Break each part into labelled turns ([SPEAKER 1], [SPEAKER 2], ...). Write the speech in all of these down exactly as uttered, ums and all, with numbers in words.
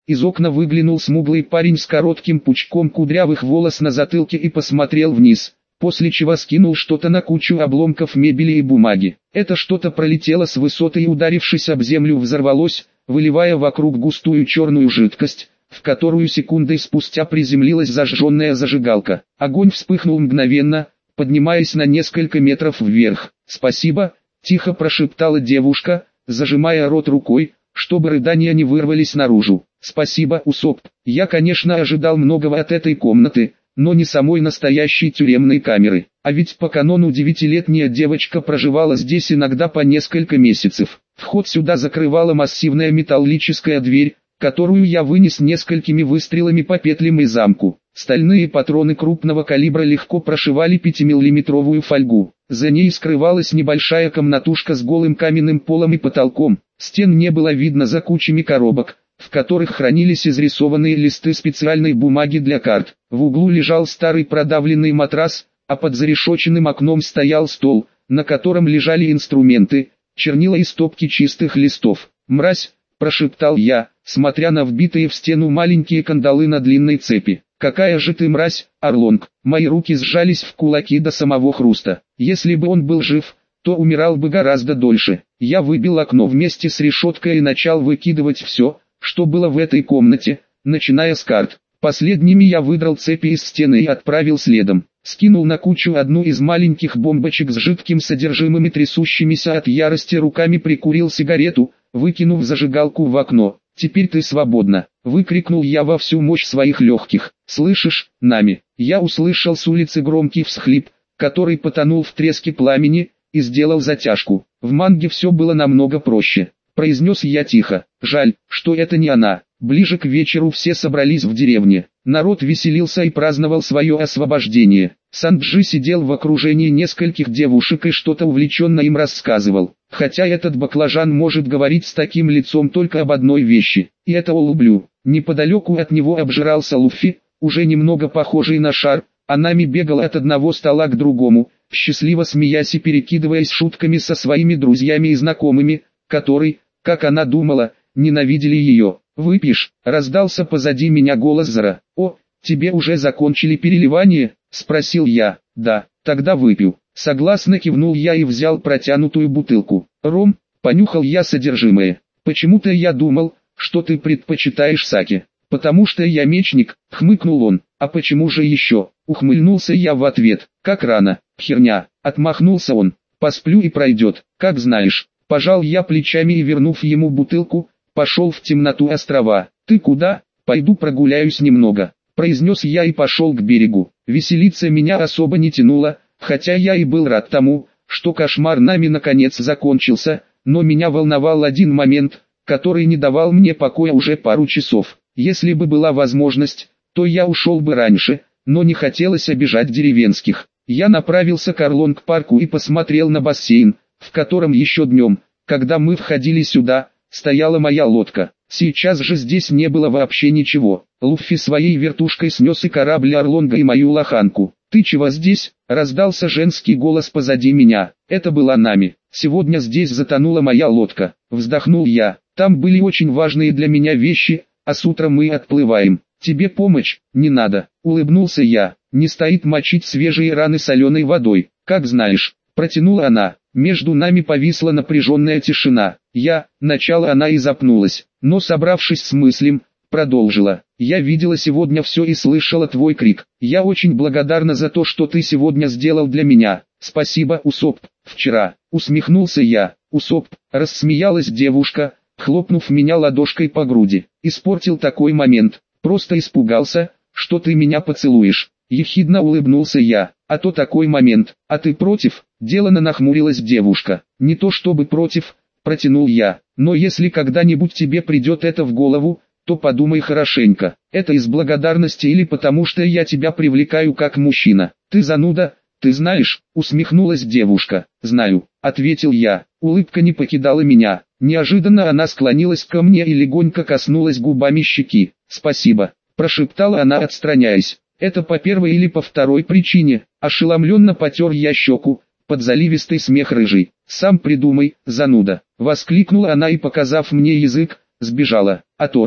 [SPEAKER 1] Из окна выглянул смуглый парень с коротким пучком кудрявых волос на затылке и посмотрел вниз, после чего скинул что-то на кучу обломков мебели и бумаги. Это что-то пролетело с высоты и, ударившись об землю, взорвалось, выливая вокруг густую черную жидкость, в которую секундой спустя приземлилась зажженная зажигалка. Огонь вспыхнул мгновенно, поднимаясь на несколько метров вверх. «Спасибо», — тихо прошептала девушка, зажимая рот рукой, чтобы рыдания не вырвались наружу. «Спасибо, Усоп. Я, конечно, ожидал многого от этой комнаты, но не самой настоящей тюремной камеры. А ведь по канону девятилетняя девочка проживала здесь иногда по несколько месяцев. Вход сюда закрывала массивная металлическая дверь, которую я вынес несколькими выстрелами по петлям и замку. Стальные патроны крупного калибра легко прошивали пятимиллиметровую фольгу. За ней скрывалась небольшая комнатушка с голым каменным полом и потолком. Стен не было видно за кучами коробок, в которых хранились изрисованные листы специальной бумаги для карт. В углу лежал старый продавленный матрас, а под зарешоченным окном стоял стол, на котором лежали инструменты, чернила и стопки чистых листов. «Мразь», — прошептал я, смотря на вбитые в стену маленькие кандалы на длинной цепи. «Какая же ты мразь, Орлонг!» Мои руки сжались в кулаки до самого хруста. Если бы он был жив, то умирал бы гораздо дольше. Я выбил окно вместе с решеткой и начал выкидывать все, что было в этой комнате, начиная с карт. Последними я выдрал цепи из стены и отправил следом. Скинул на кучу одну из маленьких бомбочек с жидким содержимым и трясущимися от ярости руками прикурил сигарету, выкинув зажигалку в окно. «Теперь ты свободна!» — выкрикнул я во всю мощь своих легких. «Слышишь, Нами?» Я услышал с улицы громкий всхлип, который потонул в треске пламени, и сделал затяжку. В манге все было намного проще. Произнес я тихо. Жаль, что это не она. Ближе к вечеру все собрались в деревне. Народ веселился и праздновал свое освобождение. Санджи сидел в окружении нескольких девушек и что-то увлеченно им рассказывал. Хотя этот баклажан может говорить с таким лицом только об одной вещи. И это улублю. Неподалеку от него обжирался Луффи, уже немного похожий на шар, а Нами бегал от одного стола к другому, счастливо смеясь и перекидываясь шутками со своими друзьями и знакомыми, которые, как она думала, ненавидели ее. «Выпьешь?» — раздался позади меня голос Зара. «О, тебе уже закончили переливание?» — спросил я. «Да, тогда выпью». Согласно кивнул я и взял протянутую бутылку. «Ром?» — понюхал я содержимое. «Почему-то я думал, что ты предпочитаешь саке». «Потому что я мечник», — хмыкнул он. «А почему же еще?» — ухмыльнулся я в ответ. «Как рано?» «Херня», — отмахнулся он. «Посплю и пройдет, как знаешь». Пожал я плечами и, вернув ему бутылку, пошел в темноту острова. «Ты куда?» «Пойду прогуляюсь немного», — произнес я и пошел к берегу. Веселиться меня особо не тянуло, хотя я и был рад тому, что кошмар Нами наконец закончился, но меня волновал один момент, который не давал мне покоя уже пару часов. Если бы была возможность, то я ушел бы раньше, но не хотелось обижать деревенских. Я направился к Орлонг-парку и посмотрел на бассейн, в котором еще днем, когда мы входили сюда, стояла моя лодка. Сейчас же здесь не было вообще ничего. Луффи своей вертушкой снес и корабль Орлонга, и мою лоханку. «Ты чего здесь?» — раздался женский голос позади меня. Это была Нами. «Сегодня здесь затонула моя лодка», — вздохнул я. «Там были очень важные для меня вещи, а с утра мы отплываем. Тебе помощь не надо», — улыбнулся я. «Не стоит мочить свежие раны соленой водой, как знаешь», — протянула она. Между нами повисла напряженная тишина. Я, начало она и запнулась, но, собравшись с мыслям, продолжила. «Я видела сегодня все и слышала твой крик. Я очень благодарна за то, что ты сегодня сделал для меня. Спасибо, Усоп». «Вчера», — усмехнулся я. «Усоп», — рассмеялась девушка, хлопнув меня ладошкой по груди. «Испортил такой момент. Просто испугался, что ты меня поцелуешь». Ехидно улыбнулся я. «А то такой момент. А ты против?» Делано нахмурилась девушка. «Не то чтобы против», — протянул я. «Но если когда-нибудь тебе придет это в голову, то подумай хорошенько. Это из благодарности или потому что я тебя привлекаю как мужчина? Ты зануда, ты знаешь?» Усмехнулась девушка. «Знаю», — ответил я. Улыбка не покидала меня. Неожиданно она склонилась ко мне и легонько коснулась губами щеки. «Спасибо», — прошептала она, отстраняясь. «Это по первой или по второй причине?» Ошеломленно потер я щеку, под заливистый смех рыжий. «Сам придумай, зануда!» — воскликнула она и, показав мне язык, сбежала. «Оторва!» —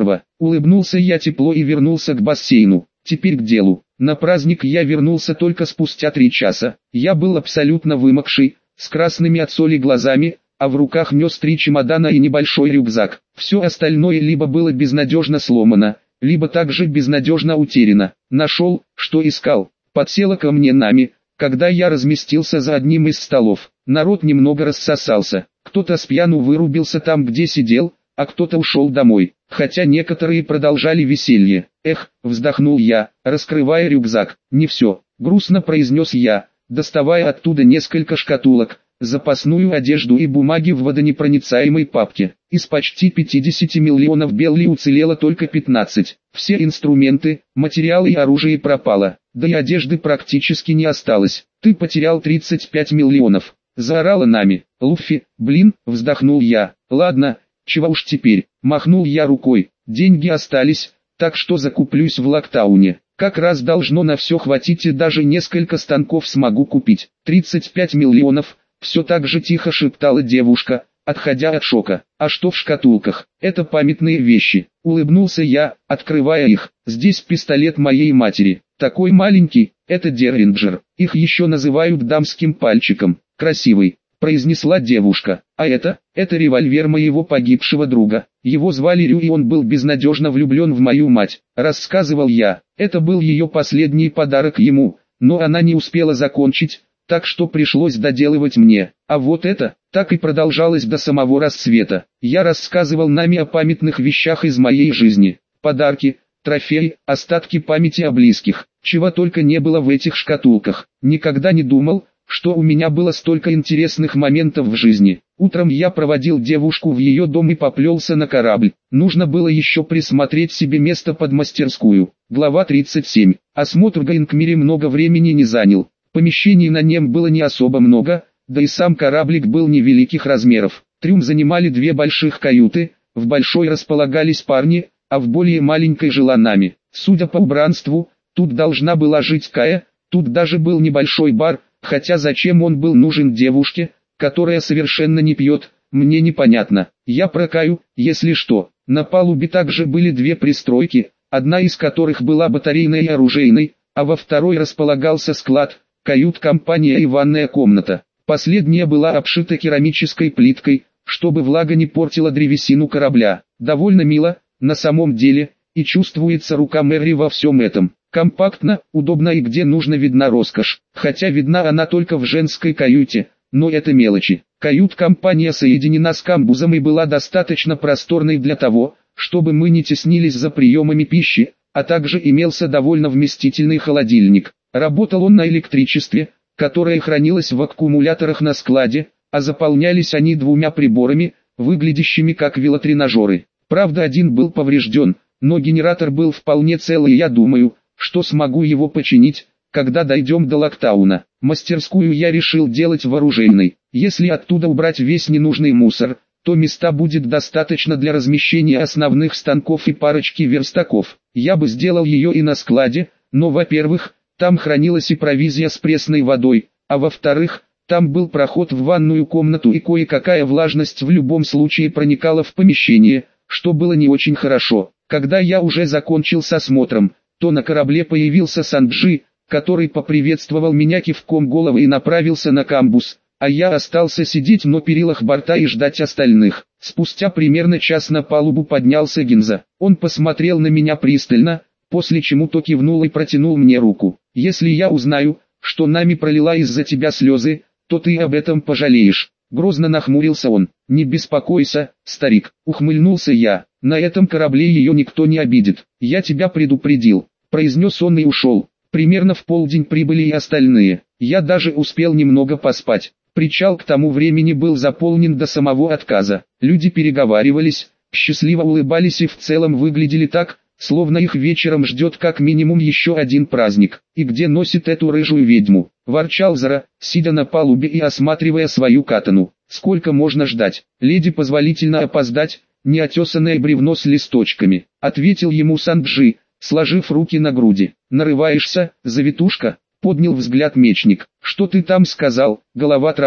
[SPEAKER 1] Улыбнулся я тепло и вернулся к бассейну. Теперь к делу. На праздник я вернулся только спустя три часа. Я был абсолютно вымокший, с красными от соли глазами, а в руках нес три чемодана и небольшой рюкзак. Все остальное либо было безнадежно сломано, либо также безнадежно утеряно. Нашел, что искал. Подсела ко мне Нами, когда я разместился за одним из столов. Народ немного рассосался. Кто-то с пьяну вырубился там, где сидел, а кто-то ушел домой. Хотя некоторые продолжали веселье. Эх, вздохнул я, раскрывая рюкзак. Не все, грустно произнес я, доставая оттуда несколько шкатулок, запасную одежду и бумаги в водонепроницаемой папке. Из почти пятидесяти миллионов белли уцелело только пятнадцать. Все инструменты, материалы и оружие пропало, да и одежды практически не осталось. Ты потерял тридцать пять миллионов. Заорала Нами. Луффи, блин, вздохнул я. Ладно, чего уж теперь, махнул я рукой. Деньги остались, так что закуплюсь в Локтауне. Как раз должно на все хватить и даже несколько станков смогу купить. тридцать пять миллионов, все так же тихо шептала девушка, отходя от шока. А что в шкатулках? Это памятные вещи. Улыбнулся я, открывая их. Здесь пистолет моей матери. Такой маленький, это Дерринджер. Их еще называют дамским пальчиком. Красивый, произнесла девушка. А это, это револьвер моего погибшего друга. Его звали Рю, и он был безнадежно влюблен в мою мать. Рассказывал я. Это был ее последний подарок ему, но она не успела закончить, так что пришлось доделывать мне. А вот это, так и продолжалось до самого рассвета. Я рассказывал Нами о памятных вещах из моей жизни. Подарки, трофеи, остатки памяти о близких. Чего только не было в этих шкатулках. Никогда не думал, что у меня было столько интересных моментов в жизни. Утром я проводил девушку в ее дом и поплелся на корабль. Нужно было еще присмотреть себе место под мастерскую. Глава тридцать семь. Осмотр Гайнкмири много времени не занял. Помещений на нем было не особо много, да и сам кораблик был невеликих размеров. Трюм занимали две больших каюты, в большой располагались парни, а в более маленькой жила Нами. Судя по убранству, тут должна была жить Кая, тут даже был небольшой бар, хотя зачем он был нужен девушке, которая совершенно не пьет, мне непонятно. Я про Каю, если что. На палубе также были две пристройки, одна из которых была батарейной и оружейной, а во второй располагался склад, кают-компания и ванная комната. Последняя была обшита керамической плиткой, чтобы влага не портила древесину корабля. Довольно мило, на самом деле, и чувствуется рука Мэри во всем этом. Компактно, удобно и где нужно видна роскошь, хотя видна она только в женской каюте, но это мелочи. Кают-компания соединена с камбузом и была достаточно просторной для того, чтобы мы не теснились за приемами пищи, а также имелся довольно вместительный холодильник. Работал он на электричестве, которое хранилось в аккумуляторах на складе, а заполнялись они двумя приборами, выглядящими как велотренажеры. Правда, один был поврежден, но генератор был вполне цел, и я думаю, что смогу его починить, когда дойдем до Локтауна. Мастерскую я решил делать в оружейной. Если оттуда убрать весь ненужный мусор, то места будет достаточно для размещения основных станков и парочки верстаков. Я бы сделал ее и на складе, но, во-первых, там хранилась и провизия с пресной водой, а во-вторых, там был проход в ванную комнату, и кое-какая влажность в любом случае проникала в помещение, что было не очень хорошо. Когда я уже закончил с осмотром, то на корабле появился Санджи, который поприветствовал меня кивком головы и направился на камбуз, а я остался сидеть на перилах борта и ждать остальных. Спустя примерно час на палубу поднялся Гинза. Он посмотрел на меня пристально, после чему то кивнул и протянул мне руку. «Если я узнаю, что Нами пролила из-за тебя слезы, то ты об этом пожалеешь». Грозно нахмурился он. «Не беспокойся, старик», ухмыльнулся я. «На этом корабле ее никто не обидит. Я тебя предупредил», произнес он и ушел. Примерно в полдень прибыли и остальные. Я даже успел немного поспать. Причал к тому времени был заполнен до самого отказа. Люди переговаривались, счастливо улыбались и в целом выглядели так, словно их вечером ждет как минимум еще один праздник. «И где носит эту рыжую ведьму?» ворчал Зара, сидя на палубе и осматривая свою катану. «Сколько можно ждать? Леди позволительно опоздать, неотесанное бревно с листочками», ответил ему Санджи, сложив руки на груди. «Нарываешься, завитушка?» поднял взгляд мечник. «Что ты там сказал, голова трава?»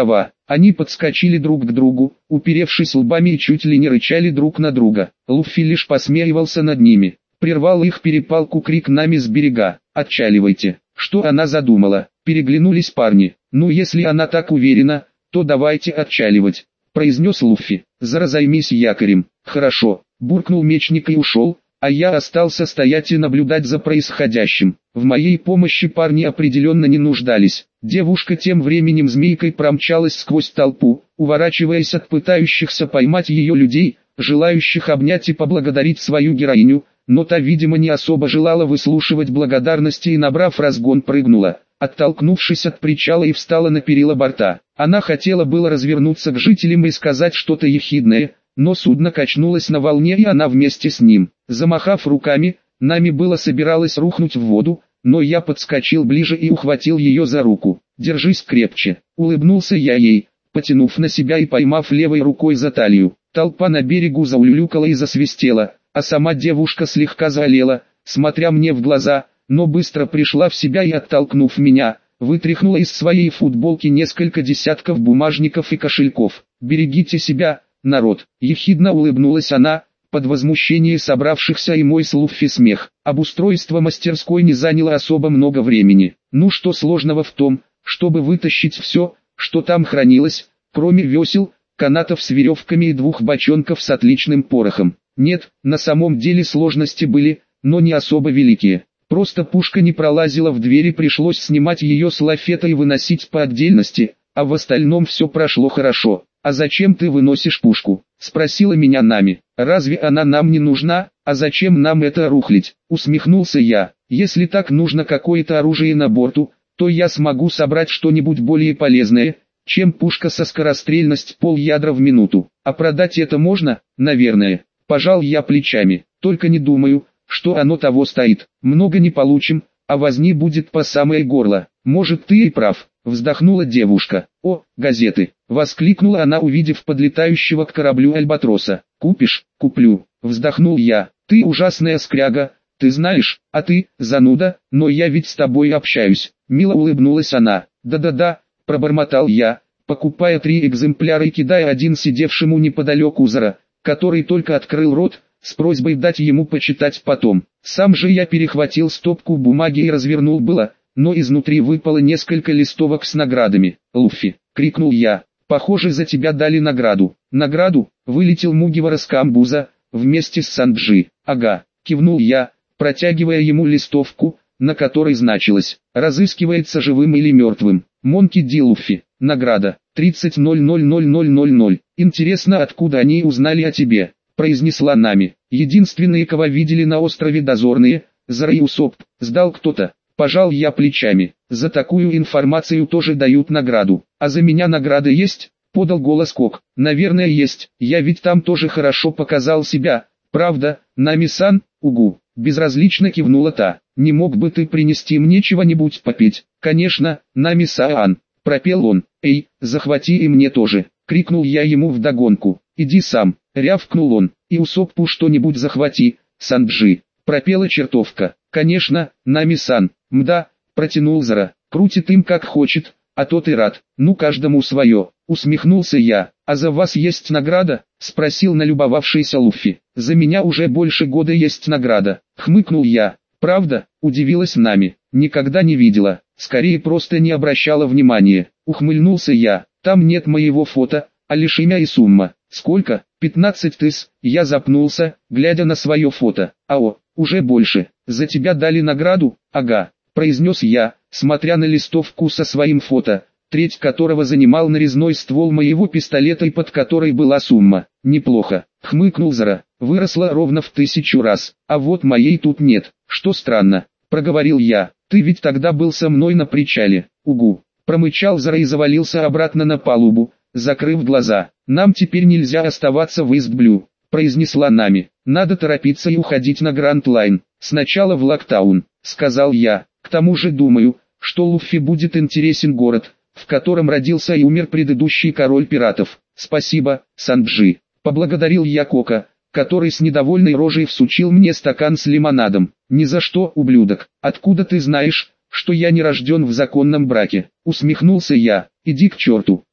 [SPEAKER 1] Они подскочили друг к другу, уперевшись лбами и чуть ли не рычали друг на друга. Луффи лишь посмеивался над ними. Прервал их перепалку крик нами с берега: «Отчаливайте!» Что она задумала? Переглянулись парни. «Ну если она так уверена, то давайте отчаливать», произнес Луффи. «Зара, займись якорем». «Хорошо», буркнул мечник и ушел, а я остался стоять и наблюдать за происходящим. В моей помощи парни определенно не нуждались. Девушка тем временем змейкой промчалась сквозь толпу, уворачиваясь от пытающихся поймать ее людей, желающих обнять и поблагодарить свою героиню, но та, видимо, не особо желала выслушивать благодарности и, набрав разгон, прыгнула, оттолкнувшись от причала, и встала на перила борта. Она хотела было развернуться к жителям и сказать что-то ехидное, но судно качнулось на волне, и она вместе с ним. Замахав руками, нами было собиралась рухнуть в воду, но я подскочил ближе и ухватил ее за руку. «Держись крепче», — улыбнулся я ей, потянув на себя и поймав левой рукой за талию. Толпа на берегу заулюлюкала и засвистела, а сама девушка слегка заолела, смотря мне в глаза, но быстро пришла в себя и, оттолкнув меня, вытряхнула из своей футболки несколько десятков бумажников и кошельков. «Берегите себя, народ», — ехидно улыбнулась она, под возмущение собравшихся и мой с Луффи смех. Обустройство мастерской не заняло особо много времени. Ну что сложного в том, чтобы вытащить все, что там хранилось, кроме весел, канатов с веревками и двух бочонков с отличным порохом? Нет, на самом деле сложности были, но не особо великие. Просто пушка не пролазила в двери, пришлось снимать ее с лафета и выносить по отдельности, а в остальном все прошло хорошо. «А зачем ты выносишь пушку?» — спросила меня Нами. «Разве она нам не нужна? А зачем нам это рухлить?» — усмехнулся я. «Если так нужно какое-то оружие на борту, то я смогу собрать что-нибудь более полезное, чем пушка со скорострельностью пол ядра в минуту. А продать это можно, наверное». Пожал я плечами. «Только не думаю, что оно того стоит. Много не получим, а возни будет по самое горло. Может, ты и прав», — вздохнула девушка. «О, газеты!» — воскликнула она, увидев подлетающего к кораблю альбатроса. «Купишь?» «Куплю», — вздохнул я. «Ты ужасная скряга, ты знаешь, а ты, зануда, но я ведь с тобой общаюсь». Мило улыбнулась она. «Да-да-да», — пробормотал я, покупая три экземпляра и кидая один сидевшему неподалеку Зара, который только открыл рот, с просьбой дать ему почитать потом. Сам же я перехватил стопку бумаги и развернул было, но изнутри выпало несколько листовок с наградами. «Луффи!» — крикнул я. «Похоже, за тебя дали награду». «Награду?» — вылетел Мугивара с камбуза, вместе с Санджи. «Ага», — кивнул я, протягивая ему листовку, на которой значилось: «Разыскивается живым или мертвым. Монки Ди Луффи. Награда. тридцать ноль ноль ноль ноль ноль ноль. Интересно, откуда они узнали о тебе?» — произнесла Нами. «Единственные, кого видели на острове дозорные, Зара и Усоп, сдал кто-то». Пожал я плечами. «За такую информацию тоже дают награду. А за меня награда есть?» — подал голос Кок. «Наверное, есть. Я ведь там тоже хорошо показал себя. Правда, Нами-сан?» «Угу», — безразлично кивнула та. «Не мог бы ты принести мне чего-нибудь попеть?» «Конечно, Нами-сан», — пропел он. «Эй, захвати и мне тоже», — крикнул я ему вдогонку. «Иди сам», — рявкнул он. «И Усоппу что-нибудь захвати, Санджи», — пропела чертовка. «Конечно, Нами-сан». «Мда», — протянул Зара, — «крутит им как хочет, а тот и рад. Ну, каждому свое», — усмехнулся я. «А за вас есть награда?» — спросил налюбовавшийся Луффи. «За меня уже больше года есть награда», — хмыкнул я. «Правда?» — удивилась Нами. «Никогда не видела, скорее просто не обращала внимания», — ухмыльнулся я. «Там нет моего фото, а лишь имя и сумма». «Сколько?» «пятнадцать тысяч», — я запнулся, глядя на свое фото. «Ао, уже больше. За тебя дали награду?» «Ага», — произнес я, смотря на листовку со своим фото, треть которого занимал нарезной ствол моего пистолета и под которой была сумма. «Неплохо», — хмыкнул Зара, — «выросла ровно в тысячу раз, а вот моей тут нет». «Что странно», — проговорил я, — «ты ведь тогда был со мной на причале». «Угу», — промычал Зара и завалился обратно на палубу, закрыв глаза. «Нам теперь нельзя оставаться в Истблю», — произнесла Нами. «Надо торопиться и уходить на Гранд Лайн. Сначала в Локтаун», — сказал я. «К тому же думаю, что Луффи будет интересен город, в котором родился и умер предыдущий король пиратов». «Спасибо, Санджи», — поблагодарил я Кока, который с недовольной рожей всучил мне стакан с лимонадом. «Ни за что, ублюдок. Откуда ты знаешь, что я не рожден в законном браке?» — усмехнулся я. «Иди к черту»,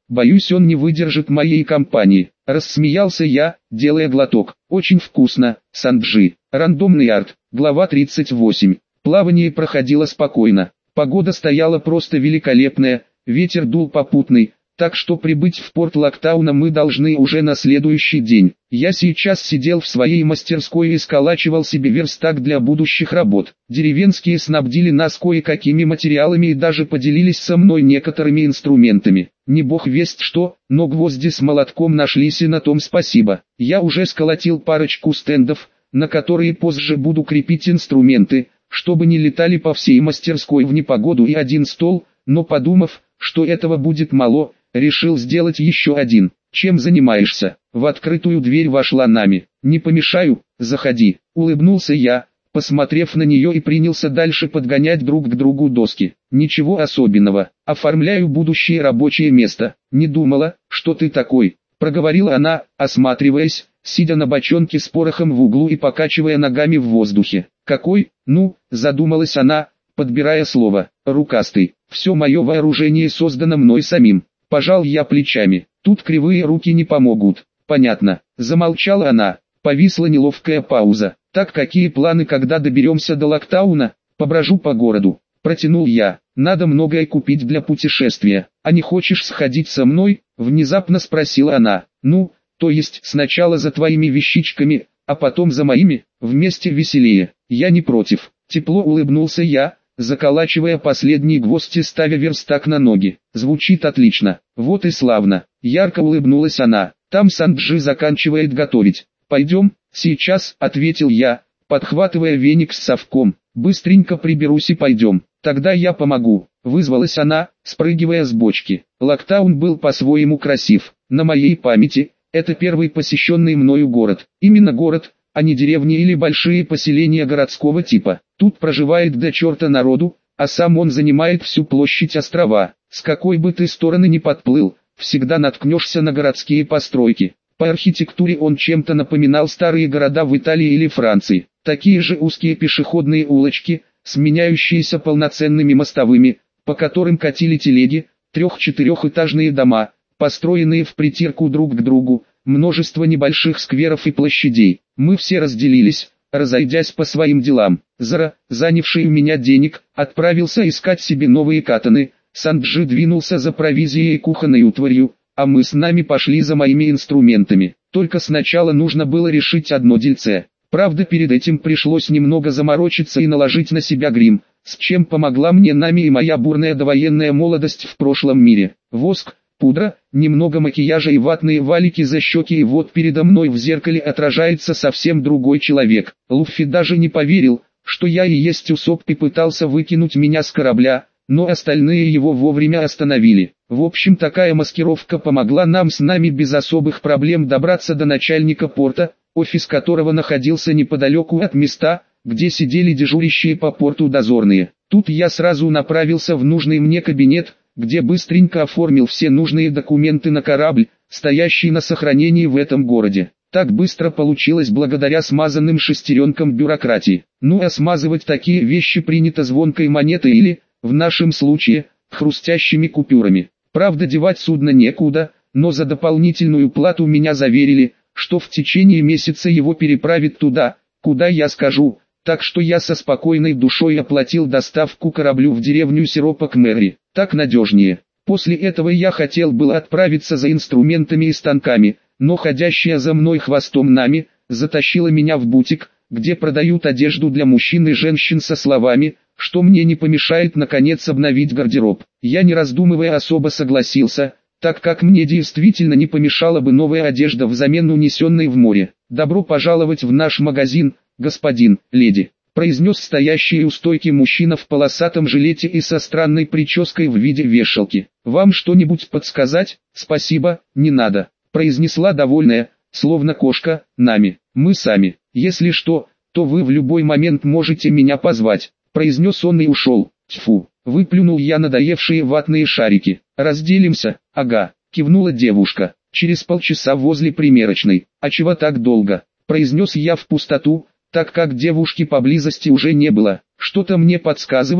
[SPEAKER 1] Боюсь, он не выдержит моей компании. Рассмеялся я, делая глоток. Очень вкусно, Санджи. Рандомный арт. Глава тридцать восемь. Плавание проходило спокойно. Погода стояла просто великолепная, ветер дул попутный, так что прибыть в порт Локтауна мы должны уже на следующий день. Я сейчас сидел в своей мастерской и сколачивал себе верстак для будущих работ. Деревенские снабдили нас кое-какими материалами и даже поделились со мной некоторыми инструментами. Не бог весть что, но гвозди с молотком нашлись, и на том спасибо. Я уже сколотил парочку стендов, на которые позже буду крепить инструменты, чтобы не летали по всей мастерской в непогоду, и один стол, но подумав, что этого будет мало, решил сделать еще один. Чем занимаешься? В открытую дверь вошла Нами. Не помешаю, заходи. Улыбнулся я, посмотрев на нее, и принялся дальше подгонять друг к другу доски. Ничего особенного, оформляю будущее рабочее место. Не думала, что ты такой, проговорила она, осматриваясь, сидя на бочонке с порохом в углу и покачивая ногами в воздухе. Какой? Ну, задумалась она, подбирая слово. Рукастый. Все мое вооружение создано мной самим. Пожал я плечами. Тут кривые руки не помогут. Понятно. Замолчала она. Повисла неловкая пауза. Так, какие планы, когда доберемся до Локтауна? Поброжу по городу. Протянул я. Надо многое купить для путешествия. А не хочешь сходить со мной? Внезапно спросила она. Ну, то есть сначала за твоими вещичками, а потом за моими? Вместе веселее. Я не против. Тепло улыбнулся я, заколачивая последний гвоздь и ставя верстак на ноги. Звучит отлично. Вот и славно. Ярко улыбнулась она. Там Санджи заканчивает готовить. Пойдем? Сейчас, ответил я, подхватывая веник с совком. Быстренько приберусь и пойдем. Тогда я помогу. Вызвалась она, спрыгивая с бочки. Локтаун был по-своему красив. На моей памяти, это первый посещенный мною город. Именно город, а не деревни или большие поселения городского типа. Тут проживает до черта народу, а сам он занимает всю площадь острова. С какой бы ты стороны ни подплыл, всегда наткнешься на городские постройки. По архитектуре он чем-то напоминал старые города в Италии или Франции. Такие же узкие пешеходные улочки, сменяющиеся полноценными мостовыми, по которым катили телеги, трех-четырехэтажные дома, построенные в притирку друг к другу, множество небольших скверов и площадей. Мы все разделились, разойдясь по своим делам. Зара, занявший у меня денег, отправился искать себе новые катаны, Санджи двинулся за провизией и кухонной утварью, а мы с Нами пошли за моими инструментами. Только сначала нужно было решить одно дельце. Правда, перед этим пришлось немного заморочиться и наложить на себя грим, с чем помогла мне Нами и моя бурная довоенная молодость в прошлом мире. Воск, пудра, немного макияжа и ватные валики за щеки, и вот передо мной в зеркале отражается совсем другой человек. Луффи даже не поверил, что я и есть Усоп, и пытался выкинуть меня с корабля, но остальные его вовремя остановили. В общем, такая маскировка помогла нам с Нами без особых проблем добраться до начальника порта, офис которого находился неподалеку от места, где сидели дежурящие по порту дозорные. Тут я сразу направился в нужный мне кабинет, где быстренько оформил все нужные документы на корабль, стоящий на сохранении в этом городе. Так быстро получилось благодаря смазанным шестеренкам бюрократии. Ну а смазывать такие вещи принято звонкой монетой или, в нашем случае, хрустящими купюрами. Правда, девать судно некуда, но за дополнительную плату меня заверили, что в течение месяца его переправят туда, куда я скажу, так что я со спокойной душой оплатил доставку кораблю в деревню Сиропок Мэри. Так надежнее. После этого я хотел было отправиться за инструментами и станками, но ходящая за мной хвостом Нами затащила меня в бутик, где продают одежду для мужчин и женщин, со словами, что мне не помешает наконец обновить гардероб. Я, не раздумывая, особо согласился, так как мне действительно не помешала бы новая одежда взамен унесенной в море. «Добро пожаловать в наш магазин, господин, леди», произнес стоящий у стойки мужчина в полосатом жилете и со странной прической в виде вешалки. «Вам что-нибудь подсказать?» «Спасибо, не надо», произнесла довольная, словно кошка, Нами. «Мы сами. Если что, то вы в любой момент можете меня позвать», произнес он и ушел. «Тьфу», выплюнул я надоевшие ватные шарики. «Разделимся?» «Ага», кивнула девушка. «Через полчаса возле примерочной». «А чего так долго?» произнес я в пустоту, так как девушки поблизости уже не было. «Что-то мне подсказывает,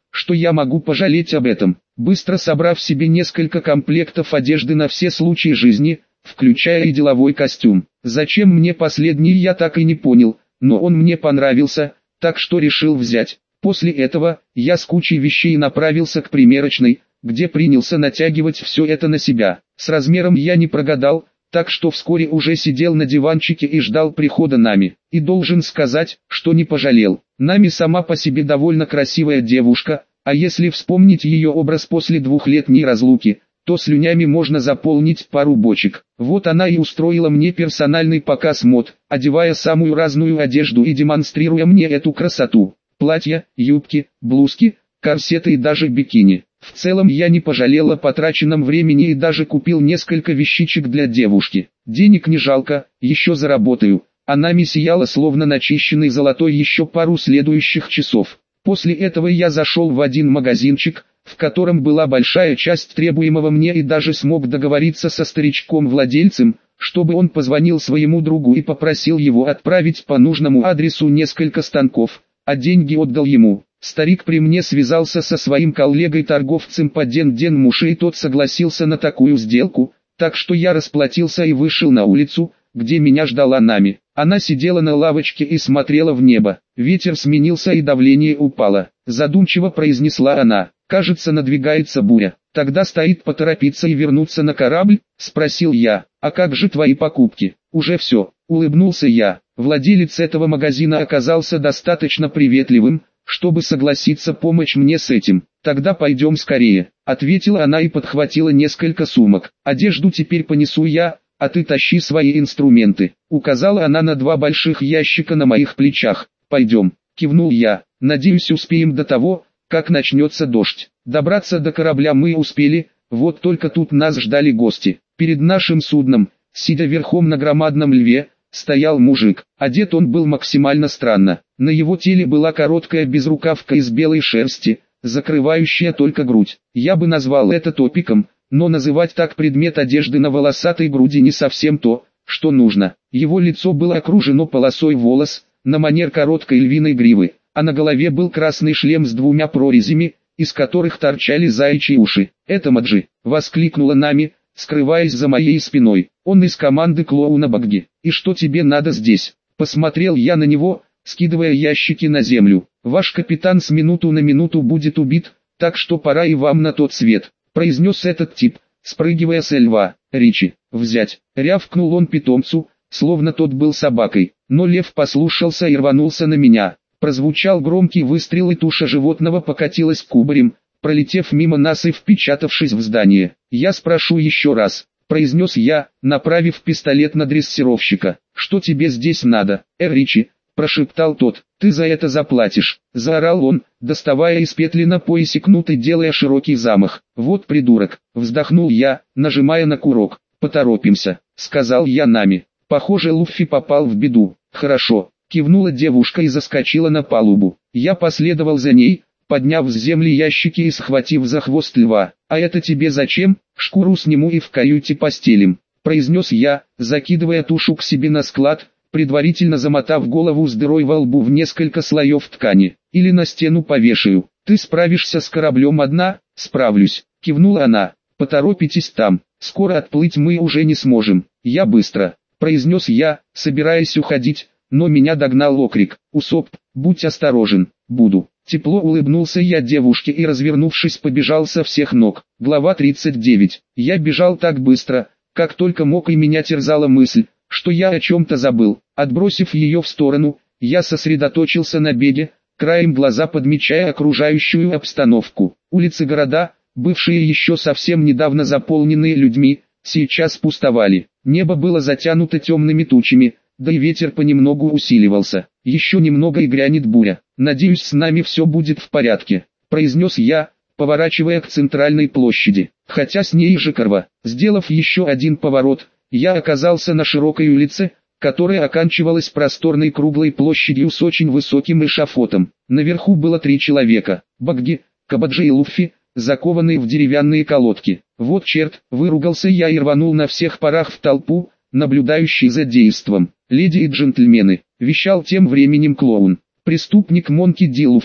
[SPEAKER 1] что я могу пожалеть об этом. Быстро собрав себе несколько комплектов одежды на все случаи жизни, включая и деловой костюм. Зачем мне последний, я так и не понял, но он мне понравился, так что решил взять. После этого, я с кучей вещей направился к примерочной, где принялся натягивать все это на себя. С размером я не прогадал, так что вскоре уже сидел на диванчике и ждал прихода Нами. И должен сказать, что не пожалел. Нами сама по себе довольно красивая девушка, а если вспомнить ее образ после двухлетней разлуки, то слюнями можно заполнить пару бочек. Вот она и устроила мне персональный показ мод, одевая самую разную одежду и демонстрируя мне эту красоту. Платья, юбки, блузки, корсеты и даже бикини. В целом я не пожалел о потраченном времени и даже купил несколько вещичек для девушки. Денег не жалко, еще заработаю. Она ми сияла словно начищенный золотой еще пару следующих часов. После этого я зашел в один магазинчик, в котором была большая часть требуемого мне, и даже смог договориться со старичком-владельцем, чтобы он позвонил своему другу и попросил его отправить по нужному адресу несколько станков, а деньги отдал ему. Старик при мне связался со своим коллегой-торговцем по Ден-Ден-Муше, и тот согласился на такую сделку, так что я расплатился и вышел на улицу, где меня ждала Нами. Она сидела на лавочке и смотрела в небо. Ветер сменился и давление упало. Задумчиво произнесла она: «Кажется, надвигается буря. Тогда стоит поторопиться и вернуться на корабль?» — спросил я. «А как же твои покупки?» «Уже все», — улыбнулся я. Владелец этого магазина оказался достаточно приветливым, чтобы согласиться помочь мне с этим. «Тогда пойдем скорее», — ответила она и подхватила несколько сумок. «Одежду теперь понесу я, а ты тащи свои инструменты», — указала она на два больших ящика на моих плечах. «Пойдем», — кивнул я. «Надеюсь, успеем до того, как начнется дождь». Добраться до корабля мы успели, вот только тут нас ждали гости. Перед нашим судном, сидя верхом на громадном льве, стоял мужик. Одет он был максимально странно. На его теле была короткая безрукавка из белой шерсти, закрывающая только грудь. Я бы назвал это топиком, но называть так предмет одежды на волосатой груди не совсем то, что нужно. Его лицо было окружено полосой волос, на манер короткой львиной гривы, а на голове был красный шлем с двумя прорезями, из которых торчали заячьи уши. «Это Маджи!» — воскликнула Нами, скрываясь за моей спиной. «Он из команды клоуна Багги. И что тебе надо здесь?» Посмотрел я на него, скидывая ящики на землю. «Ваш капитан с минуту на минуту будет убит, так что пора и вам на тот свет», — произнес этот тип, спрыгивая с льва. «Ричи, взять!» — рявкнул он питомцу, словно тот был собакой. Но лев послушался и рванулся на меня. Прозвучал громкий выстрел, и туша животного покатилась кубарем, пролетев мимо нас и впечатавшись в здание. «Я спрошу еще раз», — произнес я, направив пистолет на дрессировщика. «Что тебе здесь надо, Эр Ричи?» — прошептал тот. «Ты за это заплатишь», — заорал он, доставая из петли на поясе кнут и делая широкий замах. «Вот придурок», — вздохнул я, нажимая на курок. «Поторопимся», — сказал я Нами. «Похоже, Луффи попал в беду». «Хорошо», — кивнула девушка и заскочила на палубу. Я последовал за ней, подняв с земли ящики и схватив за хвост льва. «А это тебе зачем? Шкуру сниму и в каюте постелим», — произнес я, закидывая тушу к себе на склад, предварительно замотав голову с дырой во лбу в несколько слоев ткани. «Или на стену повешаю. Ты справишься с кораблем одна?» «Справлюсь», — кивнула она. «Поторопитесь там, скоро отплыть мы уже не сможем». «Я быстро», — произнес я, собираясь уходить, но меня догнал окрик. «Усоп, будь осторожен». «Буду». Тепло улыбнулся я девушке и, развернувшись, побежал со всех ног. Глава тридцать девять. Я бежал так быстро, как только мог, и меня терзала мысль, что я о чем-то забыл. Отбросив ее в сторону, я сосредоточился на беге, краем глаза подмечая окружающую обстановку. Улицы города, бывшие еще совсем недавно заполненные людьми, сейчас пустовали. Небо было затянуто темными тучами, да и ветер понемногу усиливался. «Еще немного и грянет буря. Надеюсь, с нами все будет в порядке», — произнес я, поворачивая к центральной площади. Хотя с ней же корва. Сделав еще один поворот, я оказался на широкой улице, которая оканчивалась просторной круглой площадью с очень высоким эшафотом. Наверху было три человека: Багги, Кабаджи и Луффи, закованные в деревянные колодки. «Вот черт!» — выругался я и рванул на всех парах в толпу, наблюдающий за действом. «Леди и джентльмены», — вещал тем временем клоун. «Преступник Монки Ди Луффи,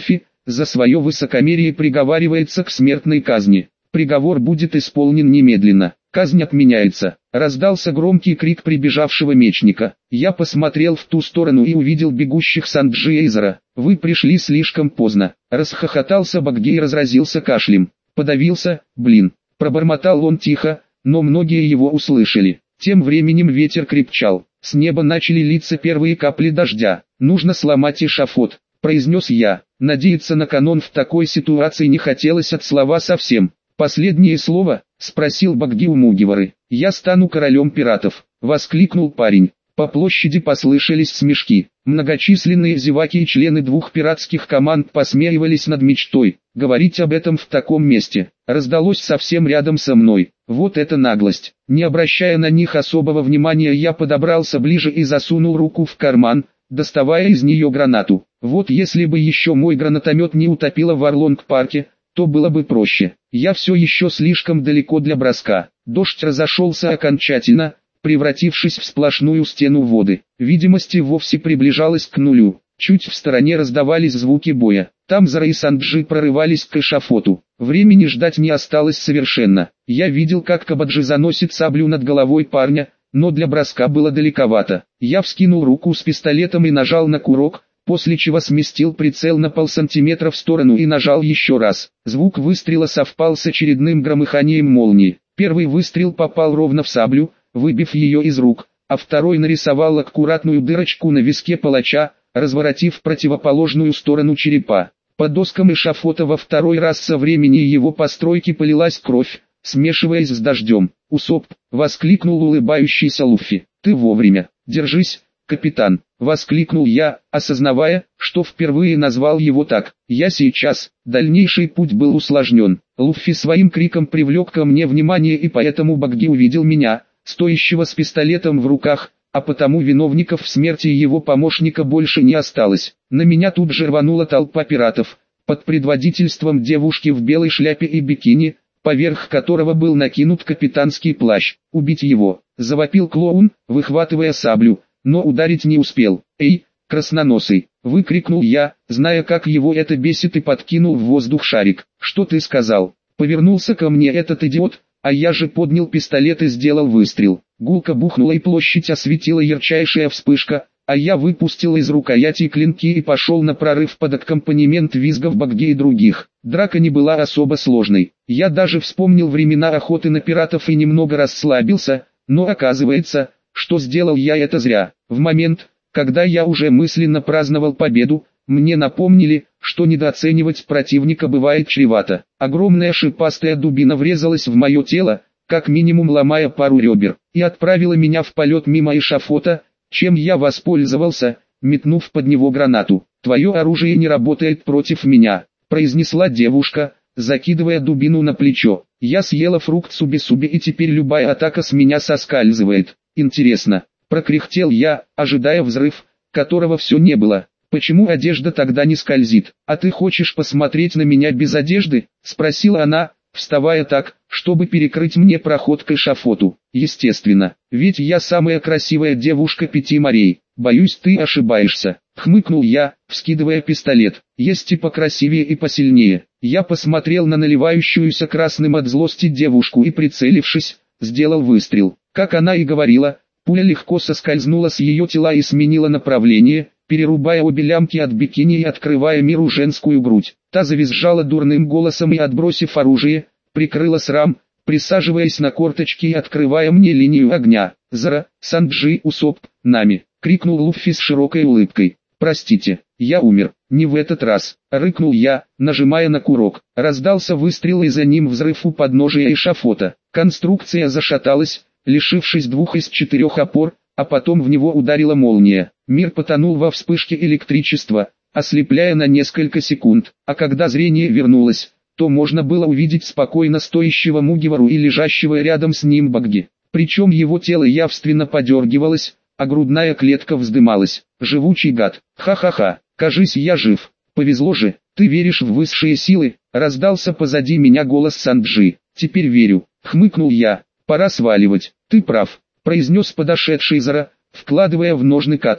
[SPEAKER 1] за свое высокомерие приговаривается к смертной казни. Приговор будет исполнен немедленно. Казнь отменяется. Раздался громкий крик прибежавшего мечника. Я посмотрел в ту сторону и увидел бегущих Санджи и Эйзера. Вы пришли слишком поздно. Расхохотался Багги и разразился кашлем. Подавился, блин. Пробормотал он тихо, но многие его услышали. Тем временем ветер крепчал. С неба начали литься первые капли дождя. Нужно сломать эшафот, произнес я. Надеяться на канон в такой ситуации не хотелось от слова совсем. «Последнее слово?» — спросил Багги у Мугивары. «Я стану королем пиратов», — воскликнул парень. По площади послышались смешки. Многочисленные зеваки и члены двух пиратских команд посмеивались над мечтой. Говорить об этом в таком месте раздалось совсем рядом со мной. Вот это наглость. Не обращая на них особого внимания, я подобрался ближе и засунул руку в карман, доставая из нее гранату. Вот если бы еще мой гранатомет не утопило в Орлонг-парке, то было бы проще. Я все еще слишком далеко для броска. Дождь разошелся окончательно, превратившись в сплошную стену воды. Видимость вовсе приближалась к нулю. Чуть в стороне раздавались звуки боя. Тамзара и Санджи прорывались к эшафоту. Времени ждать не осталось совершенно. Я видел, как Кабаджи заносит саблю над головой парня, но для броска было далековато. Я вскинул руку с пистолетом и нажал на курок, после чего сместил прицел на полсантиметра в сторону и нажал еще раз. Звук выстрела совпал с очередным громыханием молнии. Первый выстрел попал ровно в саблю, выбив ее из рук, а второй нарисовал аккуратную дырочку на виске палача, разворотив противоположную сторону черепа. По доскам эшафота во второй раз со времени его постройки полилась кровь, смешиваясь с дождем. «Усоп!» — воскликнул улыбающийся Луффи. «Ты вовремя! Держись, капитан!» — воскликнул я, осознавая, что впервые назвал его так. «Я сейчас!» Дальнейший путь был усложнен. Луффи своим криком привлек ко мне внимание, и поэтому Багги увидел меня, стоящего с пистолетом в руках, а потому виновников в смерти его помощника больше не осталось. На меня тут же рванула толпа пиратов, под предводительством девушки в белой шляпе и бикини, поверх которого был накинут капитанский плащ. «Убить его!» — завопил клоун, выхватывая саблю, но ударить не успел. «Эй, красноносый!» — выкрикнул я, зная, как его это бесит, и подкинул в воздух шарик. «Что ты сказал?» — повернулся ко мне этот идиот, а я же поднял пистолет и сделал выстрел. Гулко бухнула и площадь осветила ярчайшая вспышка, а я выпустил из рукояти клинки и пошел на прорыв под аккомпанемент визгов Багги и других. Драка не была особо сложной. Я даже вспомнил времена охоты на пиратов и немного расслабился, но оказывается, что сделал я это зря. В момент, когда я уже мысленно праздновал победу, мне напомнили, что недооценивать противника бывает чревато. Огромная шипастая дубина врезалась в мое тело, как минимум ломая пару ребер, и отправила меня в полет мимо эшафота, чем я воспользовался, метнув под него гранату. «Твое оружие не работает против меня», — произнесла девушка, закидывая дубину на плечо. «Я съела фрукт суби-суби, и теперь любая атака с меня соскальзывает. Интересно», — прокряхтел я, ожидая взрыв, которого все не было. «Почему одежда тогда не скользит? А ты хочешь посмотреть на меня без одежды?» — спросила она, вставая так, чтобы перекрыть мне проход к эшафоту. «Естественно, ведь я самая красивая девушка пяти морей. Боюсь, ты ошибаешься», — хмыкнул я, вскидывая пистолет. «Есть и покрасивее, и посильнее». Я посмотрел на наливающуюся красным от злости девушку и, прицелившись, сделал выстрел. Как она и говорила, пуля легко соскользнула с ее тела и сменила направление, перерубая обе лямки от бикини и открывая миру женскую грудь. Та завизжала дурным голосом и, отбросив оружие, прикрыла срам, присаживаясь на корточки и открывая мне линию огня. «Зара, Санджи, Усоп, нами!» — крикнул Луффи с широкой улыбкой. «Простите, я умер, не в этот раз», — рыкнул я, нажимая на курок. Раздался выстрел, и за ним взрыв у подножия эшафота. Конструкция зашаталась, лишившись двух из четырех опор, а потом в него ударила молния. Мир потонул во вспышке электричества, ослепляя на несколько секунд, а когда зрение вернулось, то можно было увидеть спокойно стоящего Мугивару и лежащего рядом с ним Багги. Причем его тело явственно подергивалось, а грудная клетка вздымалась. «Живучий гад! Ха-ха-ха! Кажись, я жив! Повезло же! Ты веришь в высшие силы?» — раздался позади меня голос Санджи. «Теперь верю», — хмыкнул я. «Пора сваливать». «Ты прав», — произнес подошедший Зара, вкладывая в ножны катаны.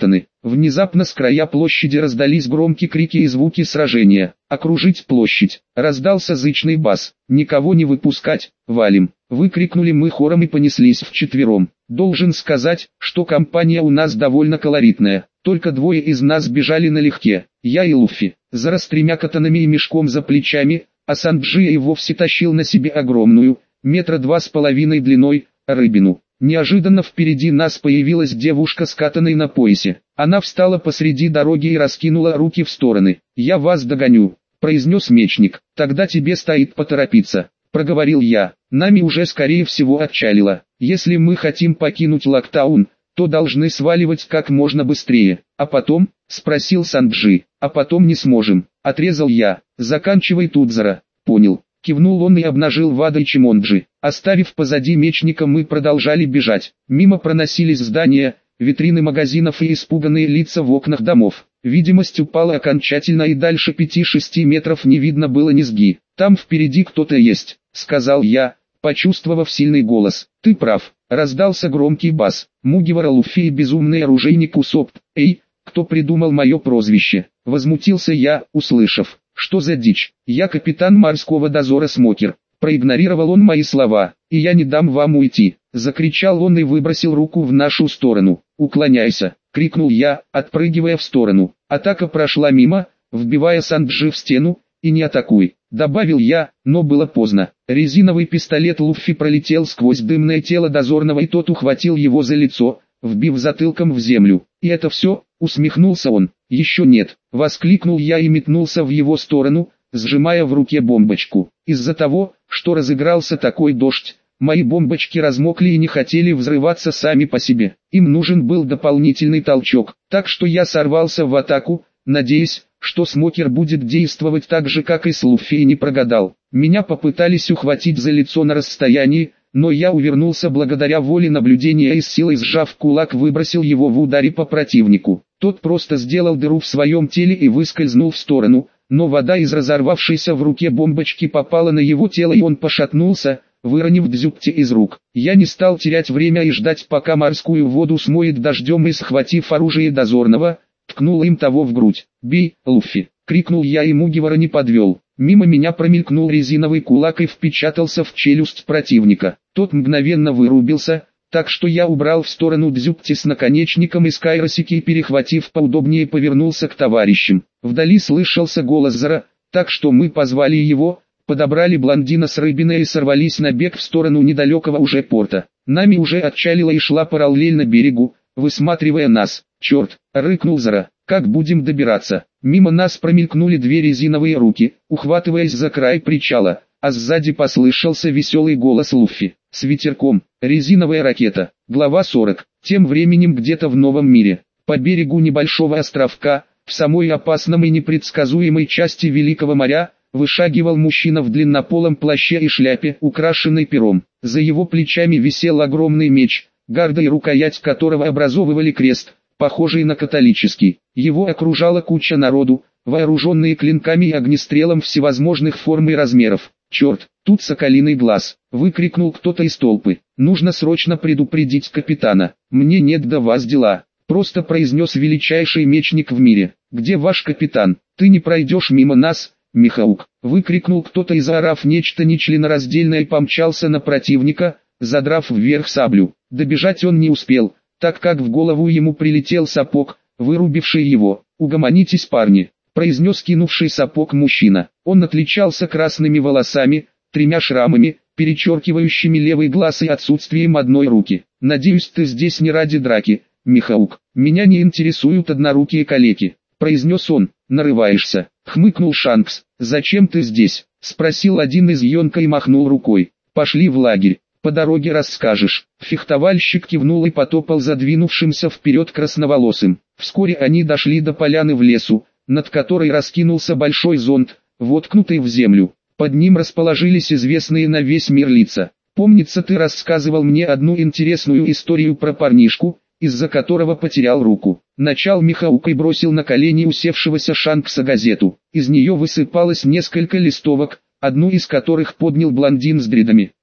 [SPEAKER 1] Внезапно с края площади раздались громкие крики и звуки сражения. «Окружить площадь!» Раздался зычный бас. «Никого не выпускать! Валим!» Выкрикнули мы хором и понеслись вчетвером. Должен сказать, что компания у нас довольно колоритная. Только двое из нас бежали налегке, я и Луффи, за тремя катанами и мешком за плечами, а Санджи и вовсе тащил на себе огромную, метра два с половиной длиной, рыбину. Неожиданно впереди нас появилась девушка с катаной на поясе. Она встала посреди дороги и раскинула руки в стороны. «Я вас догоню», — произнес мечник. «Тогда тебе стоит поторопиться», — проговорил я. «Нами уже скорее всего отчалило. Если мы хотим покинуть Локтаун, то должны сваливать как можно быстрее. А потом?» — спросил Санджи. «А потом не сможем», — отрезал я. «Заканчивай тут, Зара». «Понял». Кивнул он и обнажил Вадой Чимонджи. Оставив позади мечника, мы продолжали бежать. Мимо проносились здания, витрины магазинов и испуганные лица в окнах домов. Видимость упала окончательно, и дальше пяти-шести метров не видно было низги. «Там впереди кто-то есть», — сказал я, почувствовав сильный голос. «Ты прав», — раздался громкий бас. «Мугивара Луффи и безумный оружейник Усопт. Эй, кто придумал мое прозвище?» — возмутился я, услышав. «Что за дичь? Я капитан морского дозора Смокер». Проигнорировал он мои слова. «И я не дам вам уйти», — закричал он и выбросил руку в нашу сторону. «Уклоняйся», — крикнул я, отпрыгивая в сторону. Атака прошла мимо, вбивая Санджи в стену. «И не атакуй», — добавил я, но было поздно. Резиновый пистолет Луффи пролетел сквозь дымное тело дозорного, и тот ухватил его за лицо, вбив затылком в землю. «И это все?» — усмехнулся он. «Еще нет», — воскликнул я и метнулся в его сторону, сжимая в руке бомбочку. Из-за того, что разыгрался такой дождь, мои бомбочки размокли и не хотели взрываться сами по себе. Им нужен был дополнительный толчок, так что я сорвался в атаку, надеясь, что Смокер будет действовать так же, как и с Луффи, и не прогадал. Меня попытались ухватить за лицо на расстоянии, но я увернулся благодаря воле наблюдения и с силой сжав кулак выбросил его в ударе по противнику. Тот просто сделал дыру в своем теле и выскользнул в сторону, но вода из разорвавшейся в руке бомбочки попала на его тело, и он пошатнулся, выронив дзюкти из рук. Я не стал терять время и ждать, пока морскую воду смоет дождем, и, схватив оружие дозорного, ткнул им того в грудь. «Бей, Луффи!» — крикнул я, и Мугивара не подвел. Мимо меня промелькнул резиновый кулак и впечатался в челюсть противника. Тот мгновенно вырубился, так что я убрал в сторону дзюкти с наконечником из кайросики и, перехватив поудобнее, повернулся к товарищам. Вдали слышался голос Зара, так что мы позвали его, подобрали блондина с рыбиной и сорвались на бег в сторону недалекого уже порта. Нами уже отчалила и шла параллельно берегу, высматривая нас. «Черт!» — рыкнул Зара. «Как будем добираться?» Мимо нас промелькнули две резиновые руки, ухватываясь за край причала, а сзади послышался веселый голос Луффи. «С ветерком! Резиновая ракета!» Глава сорок. Тем временем где-то в новом мире, по берегу небольшого островка, в самой опасном и непредсказуемой части Великого моря, вышагивал мужчина в длиннополом плаще и шляпе, украшенной пером. За его плечами висел огромный меч, гарда и рукоять которого образовывали крест, похожий на католический. Его окружала куча народу, вооруженные клинками и огнестрелом всевозможных форм и размеров. «Черт, тут соколиный глаз!» — выкрикнул кто-то из толпы. «Нужно срочно предупредить капитана. Мне нет до вас дела», — просто произнес величайший мечник в мире. «Где ваш капитан? Ты не пройдешь мимо нас, Михаук!» — выкрикнул кто-то и, заорав нечто нечленораздельное, помчался на противника, задрав вверх саблю. Добежать он не успел, так как в голову ему прилетел сапог, вырубивший его. «Угомонитесь, парни», — произнес кинувший сапог мужчина. Он отличался красными волосами, тремя шрамами, перечеркивающими левый глаз, и отсутствием одной руки. «Надеюсь, ты здесь не ради драки, Михаук. Меня не интересуют однорукие калеки», — произнес он. «Нарываешься», — хмыкнул Шанкс. «Зачем ты здесь?» — спросил один из Йонка и махнул рукой. «Пошли в лагерь. По дороге расскажешь». Фехтовальщик кивнул и потопал задвинувшимся вперед красноволосым. Вскоре они дошли до поляны в лесу, над которой раскинулся большой зонт, воткнутый в землю. Под ним расположились известные на весь мир лица. «Помнится, ты рассказывал мне одну интересную историю про парнишку, из-за которого потерял руку». Начал Михаук и бросил на колени усевшегося Шанкса газету. Из нее высыпалось несколько листовок, одну из которых поднял блондин с дредами.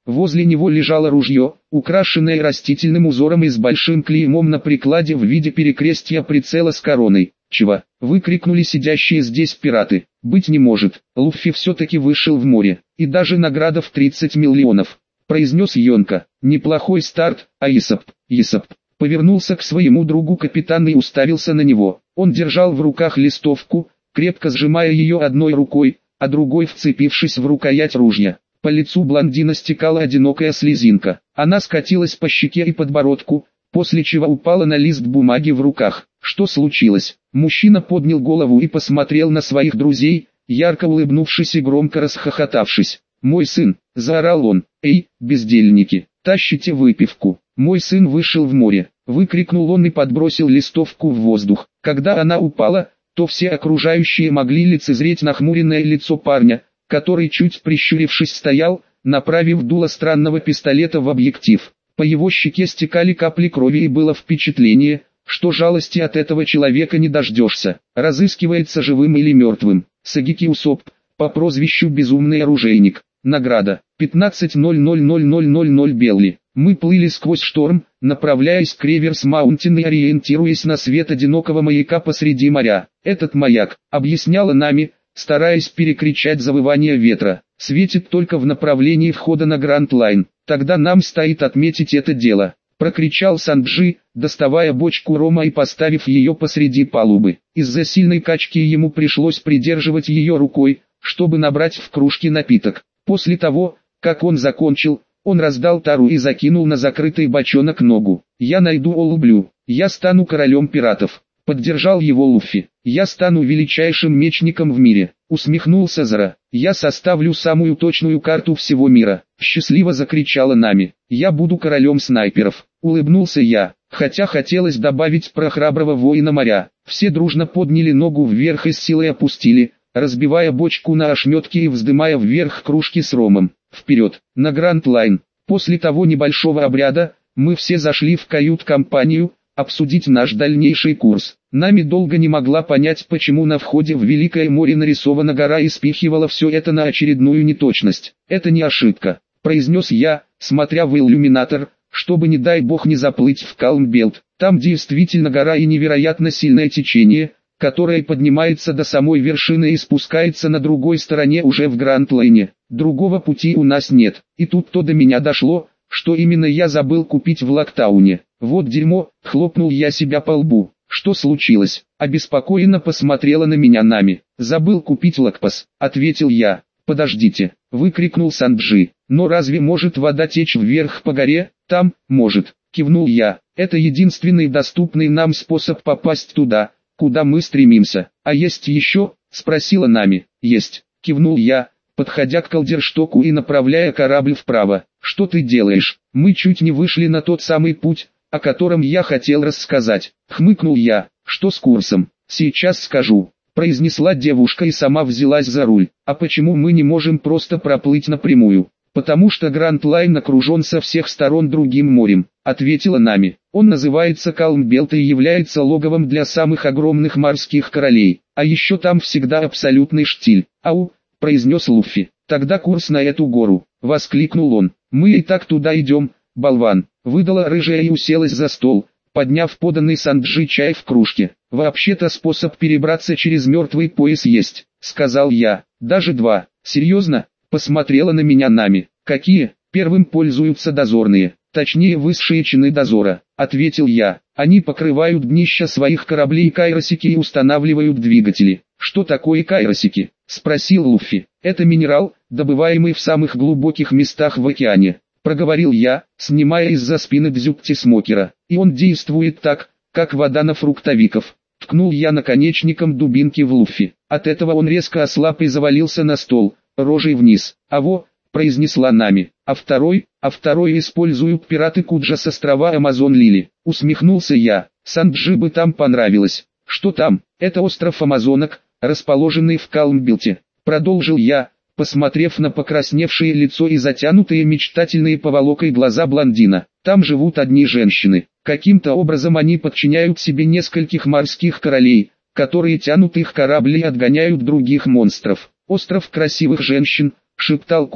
[SPEAKER 1] Возле него лежало ружье, украшенное растительным узором и с большим клеймом на прикладе в виде перекрестия прицела с короной. «Чего?» — выкрикнули сидящие здесь пираты. «Быть не может, Луффи все-таки вышел в море, и даже награда в тридцать миллионов», — произнес Йонка. «Неплохой старт, Аисап». Аисап повернулся к своему другу капитан и уставился на него. Он держал в руках листовку, крепко сжимая ее одной рукой, а другой вцепившись в рукоять ружья. По лицу блондина стекала одинокая слезинка. Она скатилась по щеке и подбородку, после чего упала на лист бумаги в руках. «Что случилось?» Мужчина поднял голову и посмотрел на своих друзей, ярко улыбнувшись и громко расхохотавшись. «Мой сын!» – заорал он. «Эй, бездельники, тащите выпивку!» «Мой сын вышел в море!» – выкрикнул он и подбросил листовку в воздух. Когда она упала, то все окружающие могли лицезреть нахмуренное лицо парня, который, чуть прищурившись, стоял, направив дуло странного пистолета в объектив. По его щеке стекали капли крови и было впечатление, что жалости от этого человека не дождешься. Разыскивается живым или мертвым. Сагики Усоп, по прозвищу Безумный оружейник. Награда пятнадцать ноль ноль ноль ноль ноль ноль Белли. Мы плыли сквозь шторм, направляясь к Реверс-Маунтин и ориентируясь на свет одинокого маяка посреди моря. Этот маяк, объясняла Нами, стараясь перекричать завывание ветра, светит только в направлении входа на Гранд Лайн. Тогда нам стоит отметить это дело, прокричал Санджи, доставая бочку рома и поставив ее посреди палубы. Из-за сильной качки ему пришлось придерживать ее рукой, чтобы набрать в кружке напиток. После того, как он закончил, он раздал тару и закинул на закрытый бочонок ногу. «Я найду Олублю, я стану королем пиратов», — поддержал его Луффи. «Я стану величайшим мечником в мире», — усмехнулся Зора. «Я составлю самую точную карту всего мира», — счастливо закричала Нами. «Я буду королем снайперов», — улыбнулся я, хотя хотелось добавить про храброго воина моря. Все дружно подняли ногу вверх и с силой опустили, разбивая бочку на ошметки и вздымая вверх кружки с ромом. Вперед, на Гранд Лайн. После того небольшого обряда, мы все зашли в кают-компанию, обсудить наш дальнейший курс. Нами долго не могла понять, почему на входе в Великое море нарисована гора и спихивала все это на очередную неточность. «Это не ошибка», — произнес я, смотря в иллюминатор, чтобы не дай бог не заплыть в Калмбелт. Там действительно гора и невероятно сильное течение, которое поднимается до самой вершины и спускается на другой стороне уже в Гранд-Лайне. Другого пути у нас нет. И тут то до меня дошло, что именно я забыл купить в Локтауне. Вот дерьмо, хлопнул я себя по лбу. Что случилось? Обеспокоенно посмотрела на меня Нами. Забыл купить лакпас, ответил я. Подождите, выкрикнул Санджи. Но разве может вода течь вверх по горе? Там, может, кивнул я. Это единственный доступный нам способ попасть туда, куда мы стремимся. А есть еще? Спросила Нами. Есть, кивнул я, подходя к колдерштоку и направляя корабль вправо. Что ты делаешь? Мы чуть не вышли на тот самый путь, о котором я хотел рассказать. Хмыкнул я. Что с курсом? Сейчас скажу, произнесла девушка и сама взялась за руль. А почему мы не можем просто проплыть напрямую? Потому что Гранд Лайн окружен со всех сторон другим морем, ответила Нами. Он называется Калмбелт и является логовом для самых огромных морских королей. А еще там всегда абсолютный штиль. Ау, произнес Луффи. Тогда курс на эту гору, воскликнул он. Мы и так туда идем, болван, выдала рыжая и уселась за стол, подняв поданный Санджи чай в кружке. Вообще-то способ перебраться через мертвый пояс есть, сказал я. Даже два. Серьезно? Посмотрела на меня Нами. Какие? Первым пользуются дозорные, точнее высшие чины дозора, ответил я. Они покрывают днища своих кораблей кайросики и устанавливают двигатели. Что такое кайросики? Спросил Луффи. Это минерал, добываемый в самых глубоких местах в океане, проговорил я, снимая из-за спины дзюкти смокера. И он действует так, как вода на фруктовиков. Ткнул я наконечником дубинки в Луффи. От этого он резко ослаб и завалился на стол, рожей вниз. «Аво», — произнесла Нами. «А второй, а второй используют пираты Куджа с острова Амазон Лили», — усмехнулся я. Санджи бы там понравилось. «Что там? Это остров Амазонок, расположенный в Калмбелте», — продолжил я, посмотрев на покрасневшее лицо и затянутые мечтательные поволокой глаза блондина. «Там живут одни женщины. Каким-то образом они подчиняют себе нескольких морских королей, которые тянут их корабли и отгоняют других монстров. Остров красивых женщин», — шептал Кок,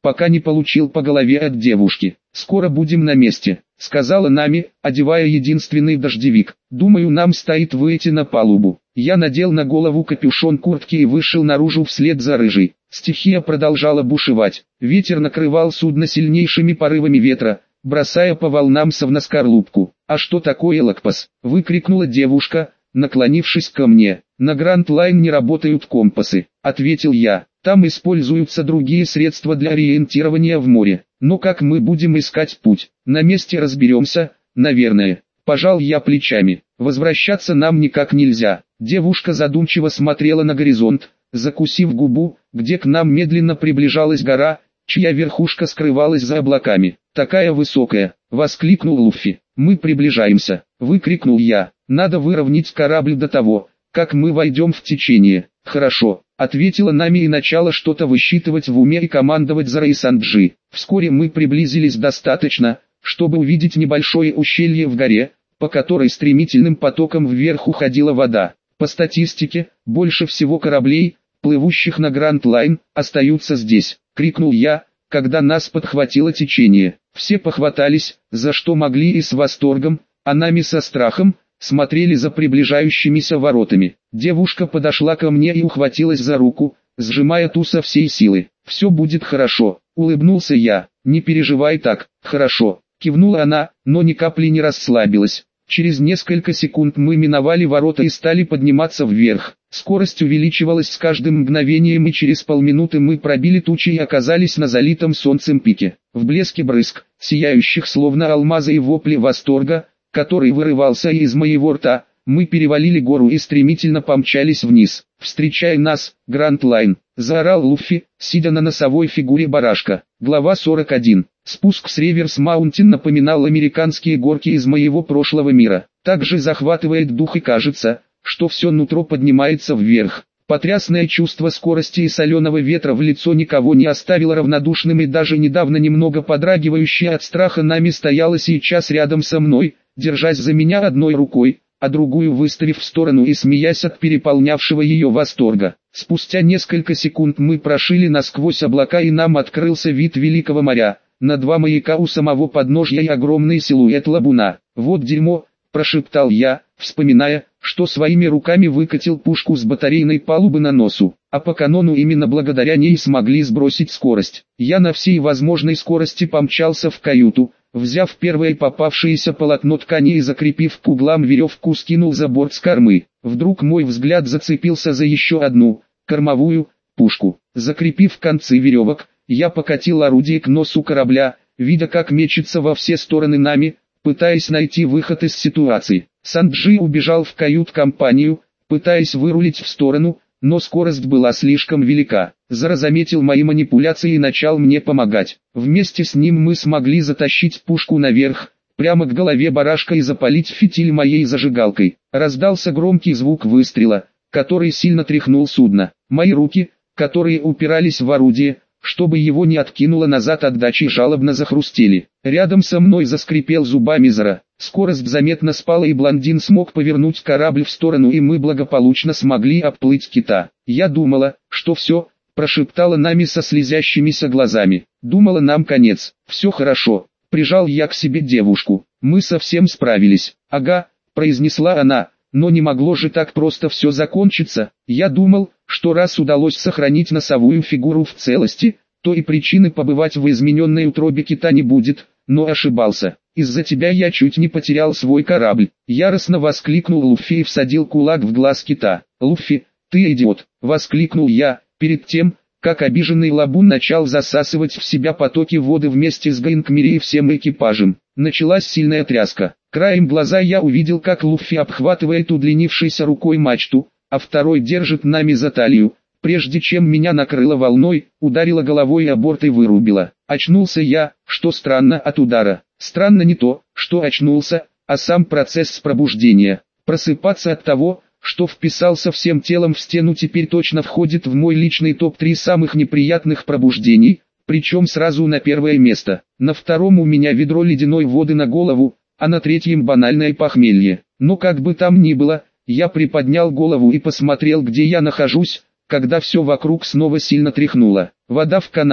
[SPEAKER 1] пока не получил по голове от девушки. «Скоро будем на месте», — сказала Нами, одевая единственный дождевик. «Думаю, нам стоит выйти на палубу». Я надел на голову капюшон куртки и вышел наружу вслед за рыжей. Стихия продолжала бушевать. Ветер накрывал судно сильнейшими порывами ветра, бросая по волнам совноскорлупку. «А что такое Лакпас?» — выкрикнула девушка, наклонившись ко мне. «На Гранд Лайн не работают компасы», — ответил я. «Там используются другие средства для ориентирования в море. Но как мы будем искать путь? На месте разберемся, наверное». Пожал я плечами. «Возвращаться нам никак нельзя». Девушка задумчиво смотрела на горизонт, закусив губу, где к нам медленно приближалась гора, чья верхушка скрывалась за облаками. «Такая высокая!» — воскликнул Луффи. «Мы приближаемся!» — выкрикнул я. «Надо выровнять корабль до того, как мы войдем в течение». «Хорошо», — ответила Нами и начала что-то высчитывать в уме и командовать за Рейсанджи. Вскоре мы приблизились достаточно, чтобы увидеть небольшое ущелье в горе, по которой стремительным потоком вверх уходила вода. По статистике, больше всего кораблей, плывущих на Гранд Лайн, остаются здесь, крикнул я, когда нас подхватило течение. Все похватались, за что могли, и с восторгом, а Нами со страхом, смотрели за приближающимися воротами. Девушка подошла ко мне и ухватилась за руку, сжимая ту со всей силы. «Все будет хорошо», — улыбнулся я. «Не переживай так, хорошо», — кивнула она, но ни капли не расслабилась. Через несколько секунд мы миновали ворота и стали подниматься вверх. Скорость увеличивалась с каждым мгновением, и через полминуты мы пробили тучи и оказались на залитом солнцем пике. В блеске брызг, сияющих словно алмазы, и вопли восторга, который вырывался из моего рта, мы перевалили гору и стремительно помчались вниз. «Встречай нас, Гранд Лайн!» — заорал Луффи, сидя на носовой фигуре барашка. Глава сорок один. Спуск с Реверс Маунтин напоминал американские горки из моего прошлого мира. Также захватывает дух, и кажется, что все нутро поднимается вверх. Потрясное чувство скорости и соленого ветра в лицо никого не оставило равнодушным, и даже недавно немного подрагивающая от страха Нами стояла сейчас рядом со мной, держась за меня одной рукой, а другую выставив в сторону и смеясь от переполнявшего ее восторга. Спустя несколько секунд мы прошили насквозь облака, и нам открылся вид Великого моря. На два маяка у самого подножья и огромный силуэт лабуна. «Вот дерьмо», — прошептал я, вспоминая, что своими руками выкатил пушку с батарейной палубы на носу, а по канону именно благодаря ней смогли сбросить скорость. Я на всей возможной скорости помчался в каюту, взяв первое попавшееся полотно ткани и, закрепив к углам веревку, скинул за борт с кормы. Вдруг мой взгляд зацепился за еще одну, кормовую, пушку. Закрепив концы веревок, я покатил орудие к носу корабля, видя, как мечется во все стороны Нами, пытаясь найти выход из ситуации. Санджи убежал в кают-компанию, пытаясь вырулить в сторону, но скорость была слишком велика. Зара заметил мои манипуляции и начал мне помогать. Вместе с ним мы смогли затащить пушку наверх, прямо к голове барашка, и запалить фитиль моей зажигалкой. Раздался громкий звук выстрела, который сильно тряхнул судно. Мои руки, которые упирались в орудие, чтобы его не откинуло назад от дачи, жалобно захрустели. Рядом со мной заскрипел зубами Зара. Скорость заметно спала, и блондин смог повернуть корабль в сторону, и мы благополучно смогли обплыть кита. «Я думала, что все», — прошептала Нами со слезящимися глазами. «Думала, нам конец». «Все хорошо», — прижал я к себе девушку. «Мы совсем справились». «Ага», — произнесла она. «Но не могло же так просто все закончиться. Я думал, что раз удалось сохранить носовую фигуру в целости, то и причины побывать в измененной утробе кита не будет, но ошибался. Из-за тебя я чуть не потерял свой корабль». Яростно воскликнул Луффи и всадил кулак в глаз кита. «Луффи, ты идиот!» — воскликнул я, перед тем, как обиженный лабун начал засасывать в себя потоки воды вместе с Гайнкмири и всем экипажем. Началась сильная тряска. Краем глаза я увидел, как Луффи обхватывает удлинившейся рукой мачту, а второй держит Нами за талию. Прежде чем меня накрыло волной, ударила головой о борт и вырубила. Очнулся я, что странно, от удара. Странно не то, что очнулся, а сам процесс пробуждения. Просыпаться от того, что вписался всем телом в стену, теперь точно входит в мой личный топ три самых неприятных пробуждений, причем сразу на первое место. На втором у меня ведро ледяной воды на голову, а на третьем банальное похмелье. Но как бы там ни было, я приподнял голову и посмотрел, где я нахожусь, когда все вокруг снова сильно тряхнуло. Вода в канале,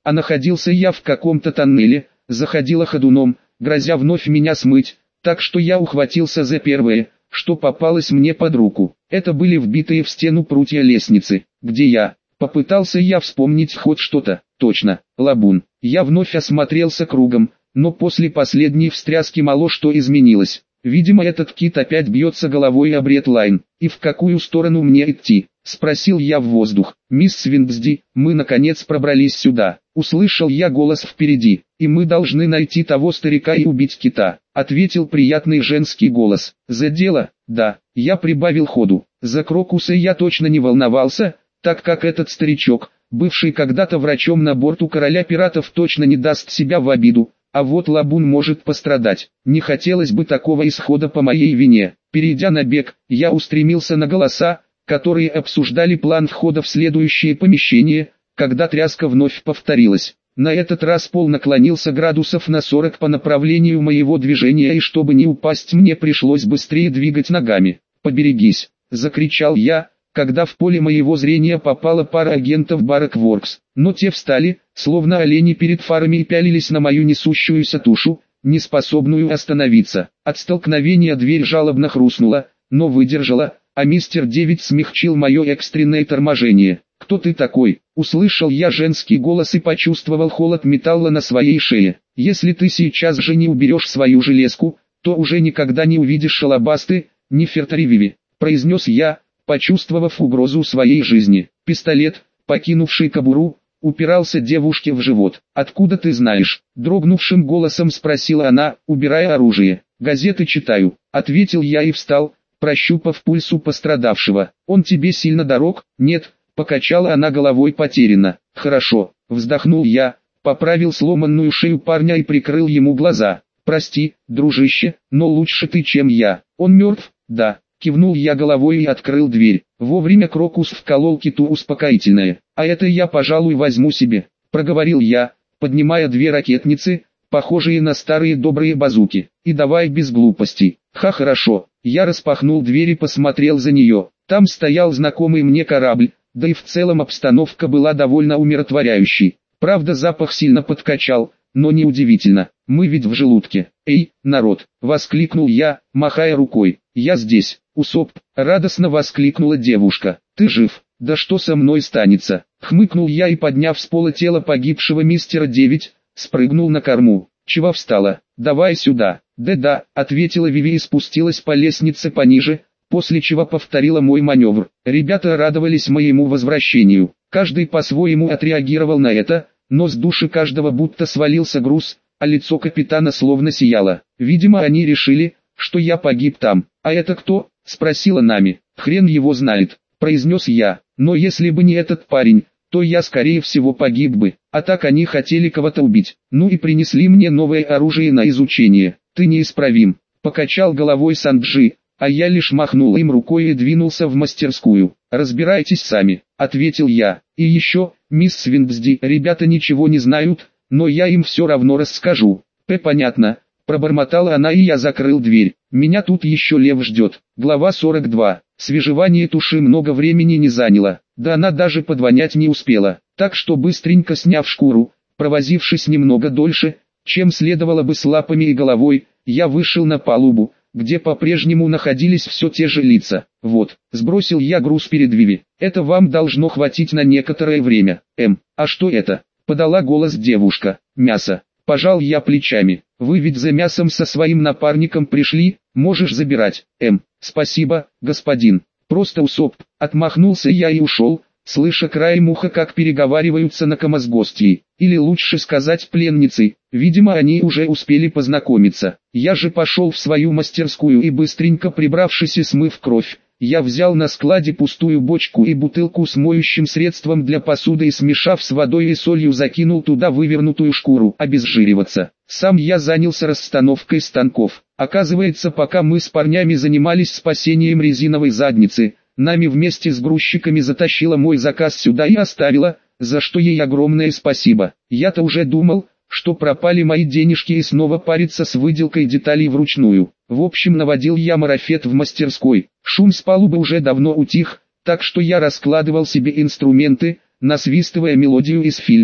[SPEAKER 1] а находился я в каком-то тоннеле, заходила ходуном, грозя вновь меня смыть, так что я ухватился за первое, что попалось мне под руку. Это были вбитые в стену прутья лестницы, где я... Попытался я вспомнить хоть что-то. Точно, лабун. Я вновь осмотрелся кругом, но после последней встряски мало что изменилось. Видимо, этот кит опять бьется головой об редлайн. И в какую сторону мне идти? Спросил я в воздух. Мисс Свиндсди, мы наконец пробрались сюда. Услышал я голос впереди. И мы должны найти того старика и убить кита. Ответил приятный женский голос. За дело? Да. Я прибавил ходу. За Крокуса я точно не волновался, так как этот старичок, бывший когда-то врачом на борту короля пиратов, точно не даст себя в обиду, а вот лабун может пострадать. Не хотелось бы такого исхода по моей вине. Перейдя на бег, я устремился на голоса, которые обсуждали план входа в следующее помещение, когда тряска вновь повторилась. На этот раз пол наклонился градусов на сорок по направлению моего движения, и чтобы не упасть, мне пришлось быстрее двигать ногами. «Поберегись!» — закричал я, когда в поле моего зрения попала пара агентов Барракворкс, но те встали, словно олени перед фарами, и пялились на мою несущуюся тушу, не способную остановиться. От столкновения дверь жалобно хрустнула, но выдержала, а мистер Девять смягчил мое экстренное торможение. «Кто ты такой?» — услышал я женский голос и почувствовал холод металла на своей шее. «Если ты сейчас же не уберешь свою железку, то уже никогда не увидишь Шалабасты, Нефертарививи», — произнес я, почувствовав угрозу своей жизни. Пистолет, покинувший кобуру, упирался девушке в живот. «Откуда ты знаешь?» — дрогнувшим голосом спросила она, убирая оружие. «Газеты читаю», — ответил я и встал, прощупав пульс у пострадавшего. «Он тебе сильно дорог?» «Нет», — покачала она головой потерянно. «Хорошо», — вздохнул я, поправил сломанную шею парня и прикрыл ему глаза. «Прости, дружище, но лучше ты, чем я. Он мертв?» «Да». Кивнул я головой и открыл дверь. Вовремя Крокус вколол киту успокоительное. «А это я, пожалуй, возьму себе», — проговорил я, поднимая две ракетницы, похожие на старые добрые базуки. «И давай без глупостей». «Ха, хорошо». Я распахнул дверь и посмотрел за нее. Там стоял знакомый мне корабль, да и в целом обстановка была довольно умиротворяющей. Правда, запах сильно подкачал, но неудивительно, мы ведь в желудке. «Эй, народ!» — воскликнул я, махая рукой. «Я здесь!» «Усоп!» — радостно воскликнула девушка. «Ты жив? Да что со мной станется?» — хмыкнул я и, подняв с пола тело погибшего мистера Девять, спрыгнул на корму. «Чего встала? Давай сюда!» «Да-да», — ответила Виви и спустилась по лестнице пониже, после чего повторила мой маневр. Ребята радовались моему возвращению. Каждый по-своему отреагировал на это, но с души каждого будто свалился груз, а лицо капитана словно сияло. Видимо, они решили, что я погиб там. «А это кто?» — спросила Нами. «Хрен его знает», — произнес я. «Но если бы не этот парень, то я скорее всего погиб бы. А так они хотели кого-то убить. Ну и принесли мне новое оружие на изучение». «Ты неисправим», — покачал головой Санджи, а я лишь махнул им рукой и двинулся в мастерскую. «Разбирайтесь сами», — ответил я. «И еще, мисс Свиндсди, ребята ничего не знают, но я им все равно расскажу». «П, понятно», — пробормотала она, и я закрыл дверь. «Меня тут еще лев ждет». Глава сорок два. Свежевание туши много времени не заняло, да она даже подвонять не успела, так что быстренько сняв шкуру, провозившись немного дольше, чем следовало бы с лапами и головой, я вышел на палубу, где по-прежнему находились все те же лица. «Вот», — сбросил я груз перед Виви, — «это вам должно хватить на некоторое время». «Эм, а что это?» — подала голос девушка. «Мясо». Пожал я плечами. «Вы ведь за мясом со своим напарником пришли, можешь забирать». «Эм, спасибо, господин». «Просто усоп», — отмахнулся я и ушел, слыша краем уха, как переговариваются накомозгостьи, или лучше сказать пленницы. Видимо, они уже успели познакомиться. Я же пошел в свою мастерскую и, быстренько прибравшись и смыв кровь, я взял на складе пустую бочку и бутылку с моющим средством для посуды и, смешав с водой и солью, закинул туда вывернутую шкуру обезжириваться. Сам я занялся расстановкой станков. Оказывается, пока мы с парнями занимались спасением резиновой задницы, Нами вместе с грузчиками затащила мой заказ сюда и оставила, за что ей огромное спасибо. Я-то уже думал, что пропали мои денежки, и снова париться с выделкой деталей вручную. В общем, наводил я марафет в мастерской. Шум с палубы уже давно утих, так что я раскладывал себе инструменты, насвистывая мелодию из фильма,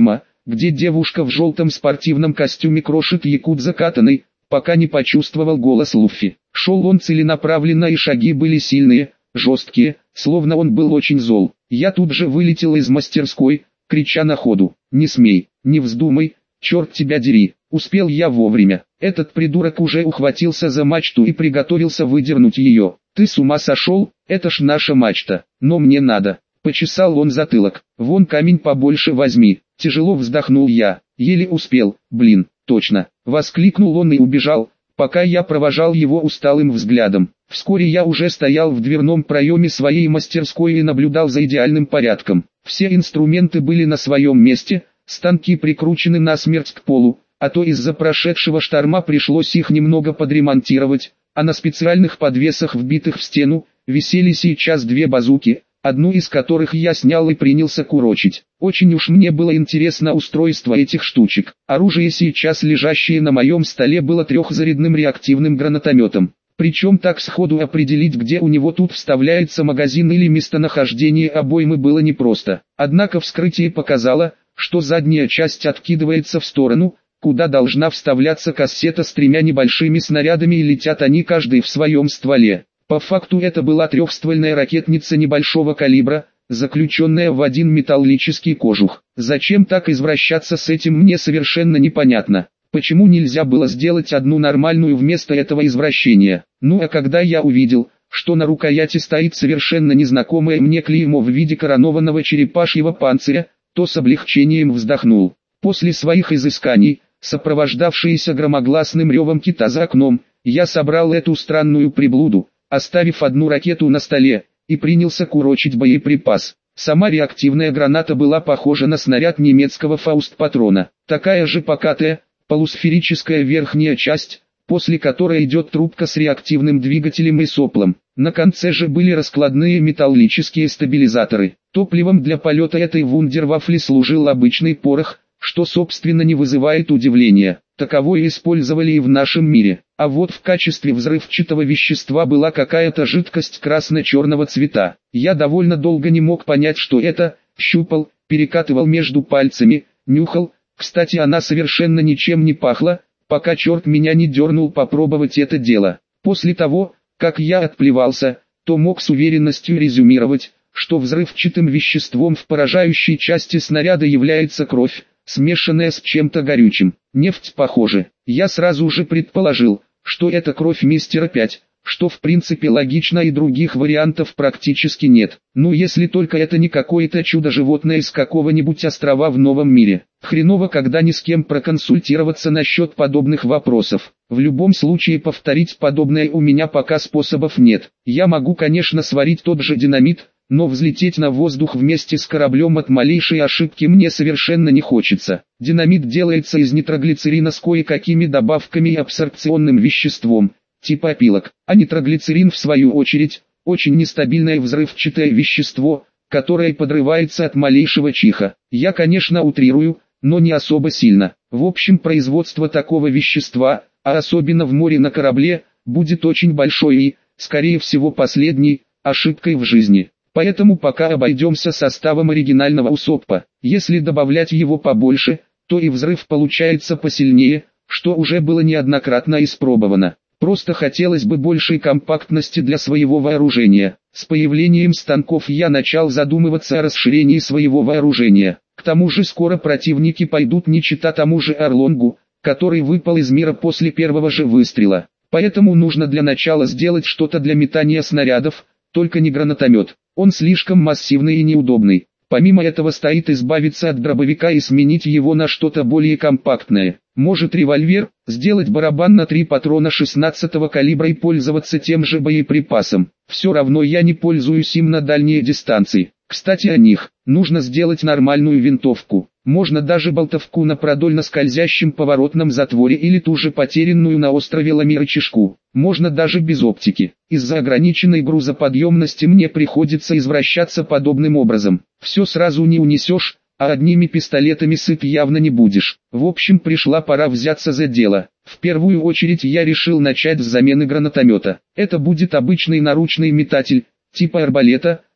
[SPEAKER 1] где девушка в желтом спортивном костюме крошит якудза катаной, пока не почувствовал голос Луффи. Шел он целенаправленно и шаги были сильные, жесткие, словно он был очень зол. Я тут же вылетел из мастерской, крича на ходу: «Не смей, не вздумай, черт тебя дери!» Успел я вовремя. Этот придурок уже ухватился за мачту и приготовился выдернуть ее. «Ты с ума сошел? Это ж наша мачта, но мне надо». Почесал он затылок. «Вон камень побольше возьми». Тяжело вздохнул я. Еле успел. «Блин, точно!» Воскликнул он и убежал, пока я провожал его усталым взглядом. Вскоре я уже стоял в дверном проеме своей мастерской и наблюдал за идеальным порядком. Все инструменты были на своем месте, станки прикручены насмерть к полу, а то из-за прошедшего шторма пришлось их немного подремонтировать, а на специальных подвесах, вбитых в стену, висели сейчас две базуки, одну из которых я снял и принялся курочить. Очень уж мне было интересно устройство этих штучек. Оружие, сейчас лежащее на моем столе, было трехзарядным реактивным гранатометом. Причем так сходу определить, где у него тут вставляется магазин или местонахождение обоймы, было непросто. Однако вскрытие показало, что задняя часть откидывается в сторону, куда должна вставляться кассета с тремя небольшими снарядами, и летят они каждый в своем стволе. По факту это была трехствольная ракетница небольшого калибра, заключенная в один металлический кожух. Зачем так извращаться с этим, мне совершенно непонятно. Почему нельзя было сделать одну нормальную вместо этого извращения? Ну а когда я увидел, что на рукояти стоит совершенно незнакомое мне клеймо в виде коронованного черепашьего панциря, то с облегчением вздохнул. После своих изысканий, сопровождавшиеся громогласным ревом кита за окном, я собрал эту странную приблуду, оставив одну ракету на столе, и принялся курочить боеприпас. Сама реактивная граната была похожа на снаряд немецкого фаустпатрона. Такая же покатая, полусферическая верхняя часть, после которой идет трубка с реактивным двигателем и соплом. На конце же были раскладные металлические стабилизаторы. Топливом для полета этой вундервафли служил обычный порох, что собственно не вызывает удивления. Таковое использовали и в нашем мире. А вот в качестве взрывчатого вещества была какая-то жидкость красно-черного цвета. Я довольно долго не мог понять, что это, щупал, перекатывал между пальцами, нюхал. Кстати, она совершенно ничем не пахла, пока черт меня не дернул попробовать это дело. После того, как я отплевался, то мог с уверенностью резюмировать, что взрывчатым веществом в поражающей части снаряда является кровь, смешанная с чем-то горючим. Нефть, похоже. Я сразу же предположил, что это кровь мистера пять, что в принципе логично, и других вариантов практически нет. Ну если только это не какое-то чудо-животное из какого-нибудь острова в новом мире. Хреново когда ни с кем проконсультироваться насчет подобных вопросов. В любом случае повторить подобное у меня пока способов нет. Я могу, конечно, сварить тот же динамит, но взлететь на воздух вместе с кораблем от малейшей ошибки мне совершенно не хочется. Динамит делается из нитроглицерина с кое-какими добавками и абсорбционным веществом, типа опилок, а нитроглицерин в свою очередь, очень нестабильное взрывчатое вещество, которое подрывается от малейшего чиха. Я, конечно, утрирую, но не особо сильно. В общем, производство такого вещества, а особенно в море на корабле, будет очень большой и, скорее всего, последней ошибкой в жизни. Поэтому пока обойдемся составом оригинального Усоппа. Если добавлять его побольше, то и взрыв получается посильнее, что уже было неоднократно испробовано. Просто хотелось бы большей компактности для своего вооружения. С появлением станков я начал задумываться о расширении своего вооружения. К тому же скоро противники пойдут не чита тому же Орлонгу, который выпал из мира после первого же выстрела. Поэтому нужно для начала сделать что-то для метания снарядов, только не гранатомет. Он слишком массивный и неудобный. Помимо этого стоит избавиться от дробовика и сменить его на что-то более компактное. Может револьвер, сделать барабан на три патрона шестнадцатого калибра и пользоваться тем же боеприпасом. Все равно я не пользуюсь им на дальние дистанции. Кстати о них, нужно сделать нормальную винтовку. Можно даже болтовку на продольно скользящем поворотном затворе или ту же потерянную на острове Ламирычешку. Можно даже без оптики. Из-за ограниченной грузоподъемности мне приходится извращаться подобным образом. Все сразу не унесешь, а одними пистолетами сыт явно не будешь. В общем, пришла пора взяться за дело. В первую очередь я решил начать с замены гранатомета. Это будет обычный наручный метатель, типа арбалета,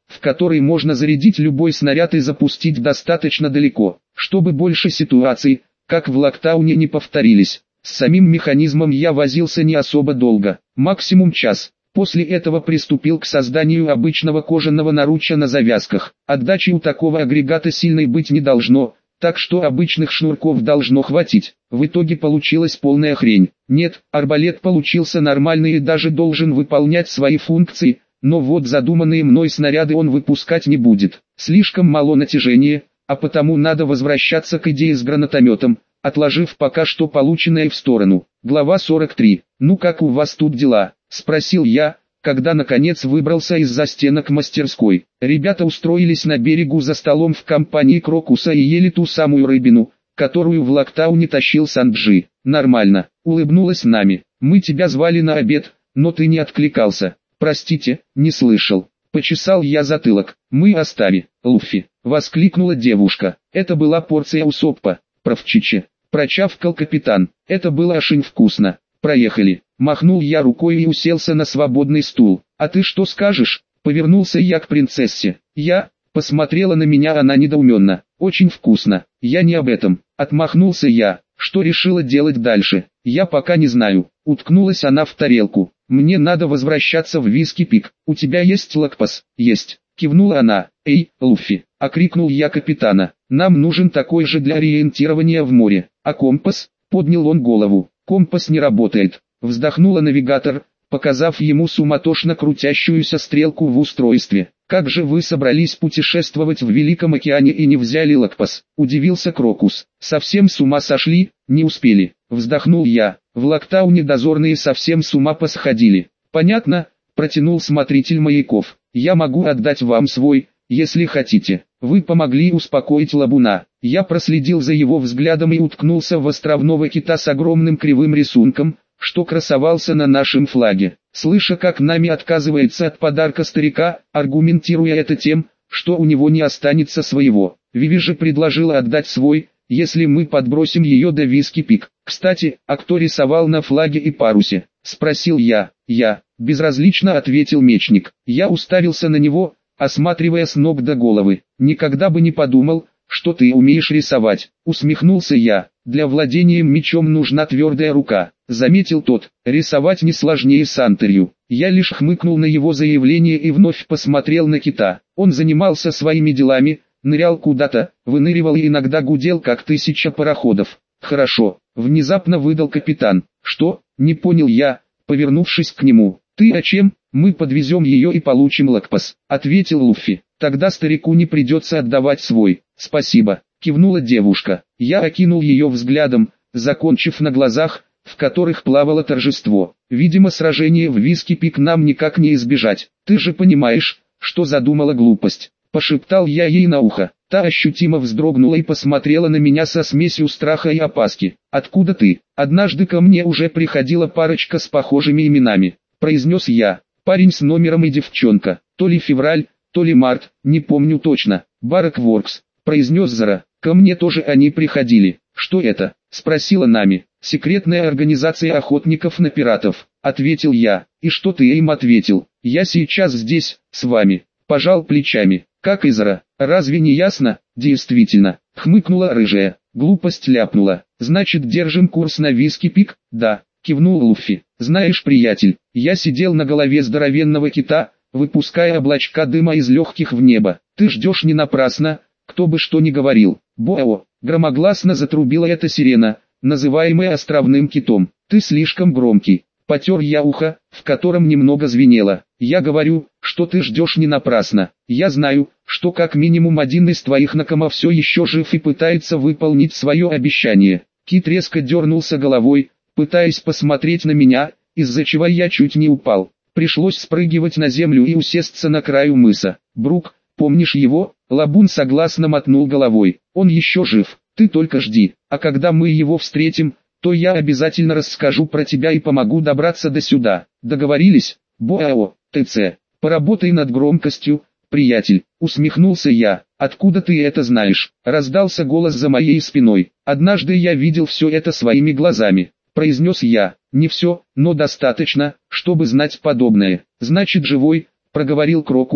[SPEAKER 1] в который можно зарядить любой снаряд и запустить достаточно далеко, чтобы больше ситуаций, как в Локтауне, не повторились. С самим механизмом я возился не особо долго, максимум час. После этого приступил к созданию обычного кожаного наруча на завязках. Отдачи у такого агрегата сильной быть не должно, так что обычных шнурков должно хватить. В итоге получилась полная хрень. Нет, арбалет получился нормальный и даже должен выполнять свои функции, но вот задуманные мной снаряды он выпускать не будет. Слишком мало натяжения, а потому надо возвращаться к идее с гранатометом, отложив пока что полученное в сторону. Глава сорок три. «Ну как у вас тут дела?» – спросил я, когда наконец выбрался из-за стенок мастерской. Ребята устроились на берегу за столом в компании Крокуса и ели ту самую рыбину, которую в Локтауне тащил Санджи. «Нормально», – улыбнулась Нами. «Мы тебя звали на обед, но ты не откликался». «Простите, не слышал». Почесал я затылок. «Мы остави, Луффи», – воскликнула девушка. Это была порция усоппа. «Правчичи», – прочавкал капитан. «Это было очень вкусно. Проехали». Махнул я рукой и уселся на свободный стул. «А ты что скажешь?» – повернулся я к принцессе. «Я...» – посмотрела на меня она недоуменно. «Очень вкусно». «Я не об этом», – отмахнулся я. «Что решила делать дальше?» «Я пока не знаю». Уткнулась она в тарелку. «Мне надо возвращаться в Виски-Пик. У тебя есть лакпас?» «Есть», – кивнула она. «Эй, Луффи!» – окрикнул я капитана. «Нам нужен такой же для ориентирования в море. А компас?» – поднял он голову. «Компас не работает», – вздохнула навигатор, показав ему суматошно крутящуюся стрелку в устройстве. «Как же вы собрались путешествовать в Великом океане и не взяли лакпас?» – удивился Крокус. «Совсем с ума сошли, не успели», – вздохнул я. «В Локтауне дозорные совсем с ума посходили». «Понятно», – протянул смотритель маяков. «Я могу отдать вам свой, если хотите». Вы помогли успокоить Лабуна. Я проследил за его взглядом и уткнулся в островного кита с огромным кривым рисунком, что красовался на нашем флаге. Слыша, как Нами отказывается от подарка старика, аргументируя это тем, что у него не останется своего, Виви же предложила отдать свой, если мы подбросим ее до Виски-Пик. «Кстати, а кто рисовал на флаге и парусе?» – спросил я. «Я», – безразлично ответил мечник. Я уставился на него, осматривая с ног до головы. «Никогда бы не подумал, что ты умеешь рисовать», – усмехнулся я. «Для владения мечом нужна твердая рука», – заметил тот. «Рисовать не сложнее Сантерью». Я лишь хмыкнул на его заявление и вновь посмотрел на кита. Он занимался своими делами, нырял куда-то, выныривал и иногда гудел, как тысяча пароходов. «Хорошо», – внезапно выдал капитан. «Что?» – не понял я, повернувшись к нему. «Ты о чем?» «Мы подвезем ее и получим лакпас», — ответил Луффи. «Тогда старику не придется отдавать свой». «Спасибо», — кивнула девушка. Я окинул ее взглядом, закончив на глазах, в которых плавало торжество. Видимо, сражение в Виски-Пик нам никак не избежать. «Ты же понимаешь, что задумала глупость», — пошептал я ей на ухо. Та ощутимо вздрогнула и посмотрела на меня со смесью страха и опаски. «Откуда ты?» «Однажды ко мне уже приходила парочка с похожими именами», — произнес я. «Парень с номером и девчонка, то ли февраль, то ли март, не помню точно». «Баракворкс», — произнес Зара. «Ко мне тоже они приходили». «Что это?» — спросила Нами. «Секретная организация охотников на пиратов», — ответил я. «И что ты им ответил?» «Я сейчас здесь, с вами». Пожал плечами. «Как и Зара. Разве не ясно?» «Действительно», — хмыкнула рыжая. «Глупость ляпнула. Значит, держим курс на Виски-Пик?» «Да», — кивнул Луффи. «Знаешь, приятель, я сидел на голове здоровенного кита, выпуская облачка дыма из легких в небо. Ты ждешь не напрасно, кто бы что ни говорил». «Боа!» — громогласно затрубила эта сирена, называемая островным китом. «Ты слишком громкий». Потер я ухо, в котором немного звенело. «Я говорю, что ты ждешь не напрасно. Я знаю, что как минимум один из твоих накомов все еще жив и пытается выполнить свое обещание». Кит резко дернулся головой, пытаясь посмотреть на меня, из-за чего я чуть не упал. Пришлось спрыгивать на землю и усесться на краю мыса. «Брук, помнишь его?» Лабун согласно мотнул головой. «Он еще жив, ты только жди, а когда мы его встретим, то я обязательно расскажу про тебя и помогу добраться до сюда. Договорились?» «Боао, ТЦ, поработай над громкостью, приятель», усмехнулся я. «Откуда ты это знаешь?» Раздался голос за моей спиной. «Однажды я видел все это своими глазами», произнес я. «Не все, но достаточно, чтобы знать подобное». «Значит, живой», проговорил Крокус,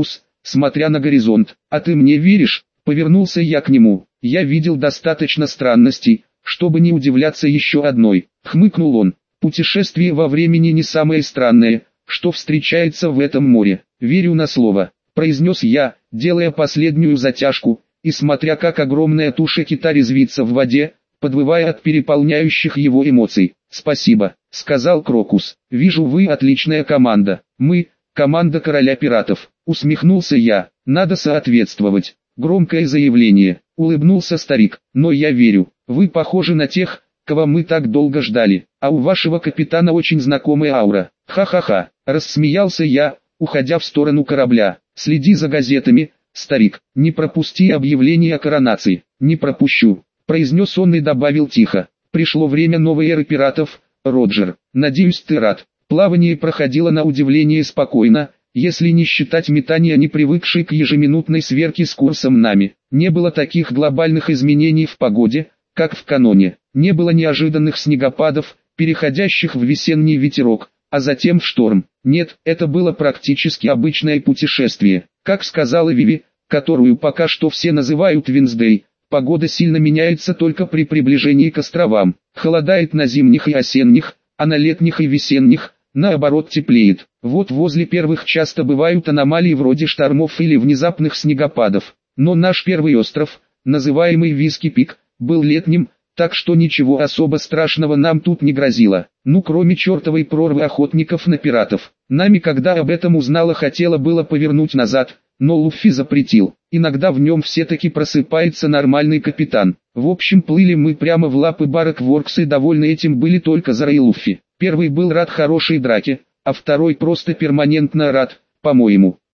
[SPEAKER 1] смотря на горизонт. «А ты мне веришь?» Повернулся я к нему. «Я видел достаточно странностей, чтобы не удивляться еще одной», — хмыкнул он. «Путешествие во времени не самое странное, что встречается в этом море. Верю на слово», — произнес я, делая последнюю затяжку, и смотря как огромная туша кита резвится в воде, подвывая от переполняющих его эмоций. «Спасибо», — сказал Крокус. «Вижу, вы отличная команда». «Мы — команда короля пиратов», — усмехнулся я. «Надо соответствовать». «Громкое заявление», — улыбнулся старик. «Но я верю, вы похожи на тех, кого мы так долго ждали, а у вашего капитана очень знакомая аура». «Ха-ха-ха», — рассмеялся я, уходя в сторону корабля. «Следи за газетами, старик, не пропусти объявление о коронации». «Не пропущу», — произнес он и добавил тихо. «Пришло время новой эры пиратов, Роджер. Надеюсь, ты рад». Плавание проходило на удивление спокойно, если не считать метания, не привыкшей к ежеминутной сверке с курсом нами. Не было таких глобальных изменений в погоде, как в каноне. Не было неожиданных снегопадов, переходящих в весенний ветерок, а затем в шторм. Нет, это было практически обычное путешествие. Как сказала Виви, которую пока что все называют Винсдей, погода сильно меняется только при приближении к островам. Холодает на зимних и осенних, а на летних и весенних, наоборот, теплеет. Вот возле первых часто бывают аномалии вроде штормов или внезапных снегопадов. Но наш первый остров, называемый Виски-Пик, был летним, так что ничего особо страшного нам тут не грозило. Ну кроме чертовой прорвы охотников на пиратов. Нами, когда об этом узнала, хотела было повернуть назад, но Луффи запретил. Иногда в нем все-таки просыпается нормальный капитан. В общем, плыли мы прямо в лапы Барак Воркс, и довольны этим были только Зара и Луффи. Первый был рад хорошей драке, а второй просто перманентно рад, по-моему.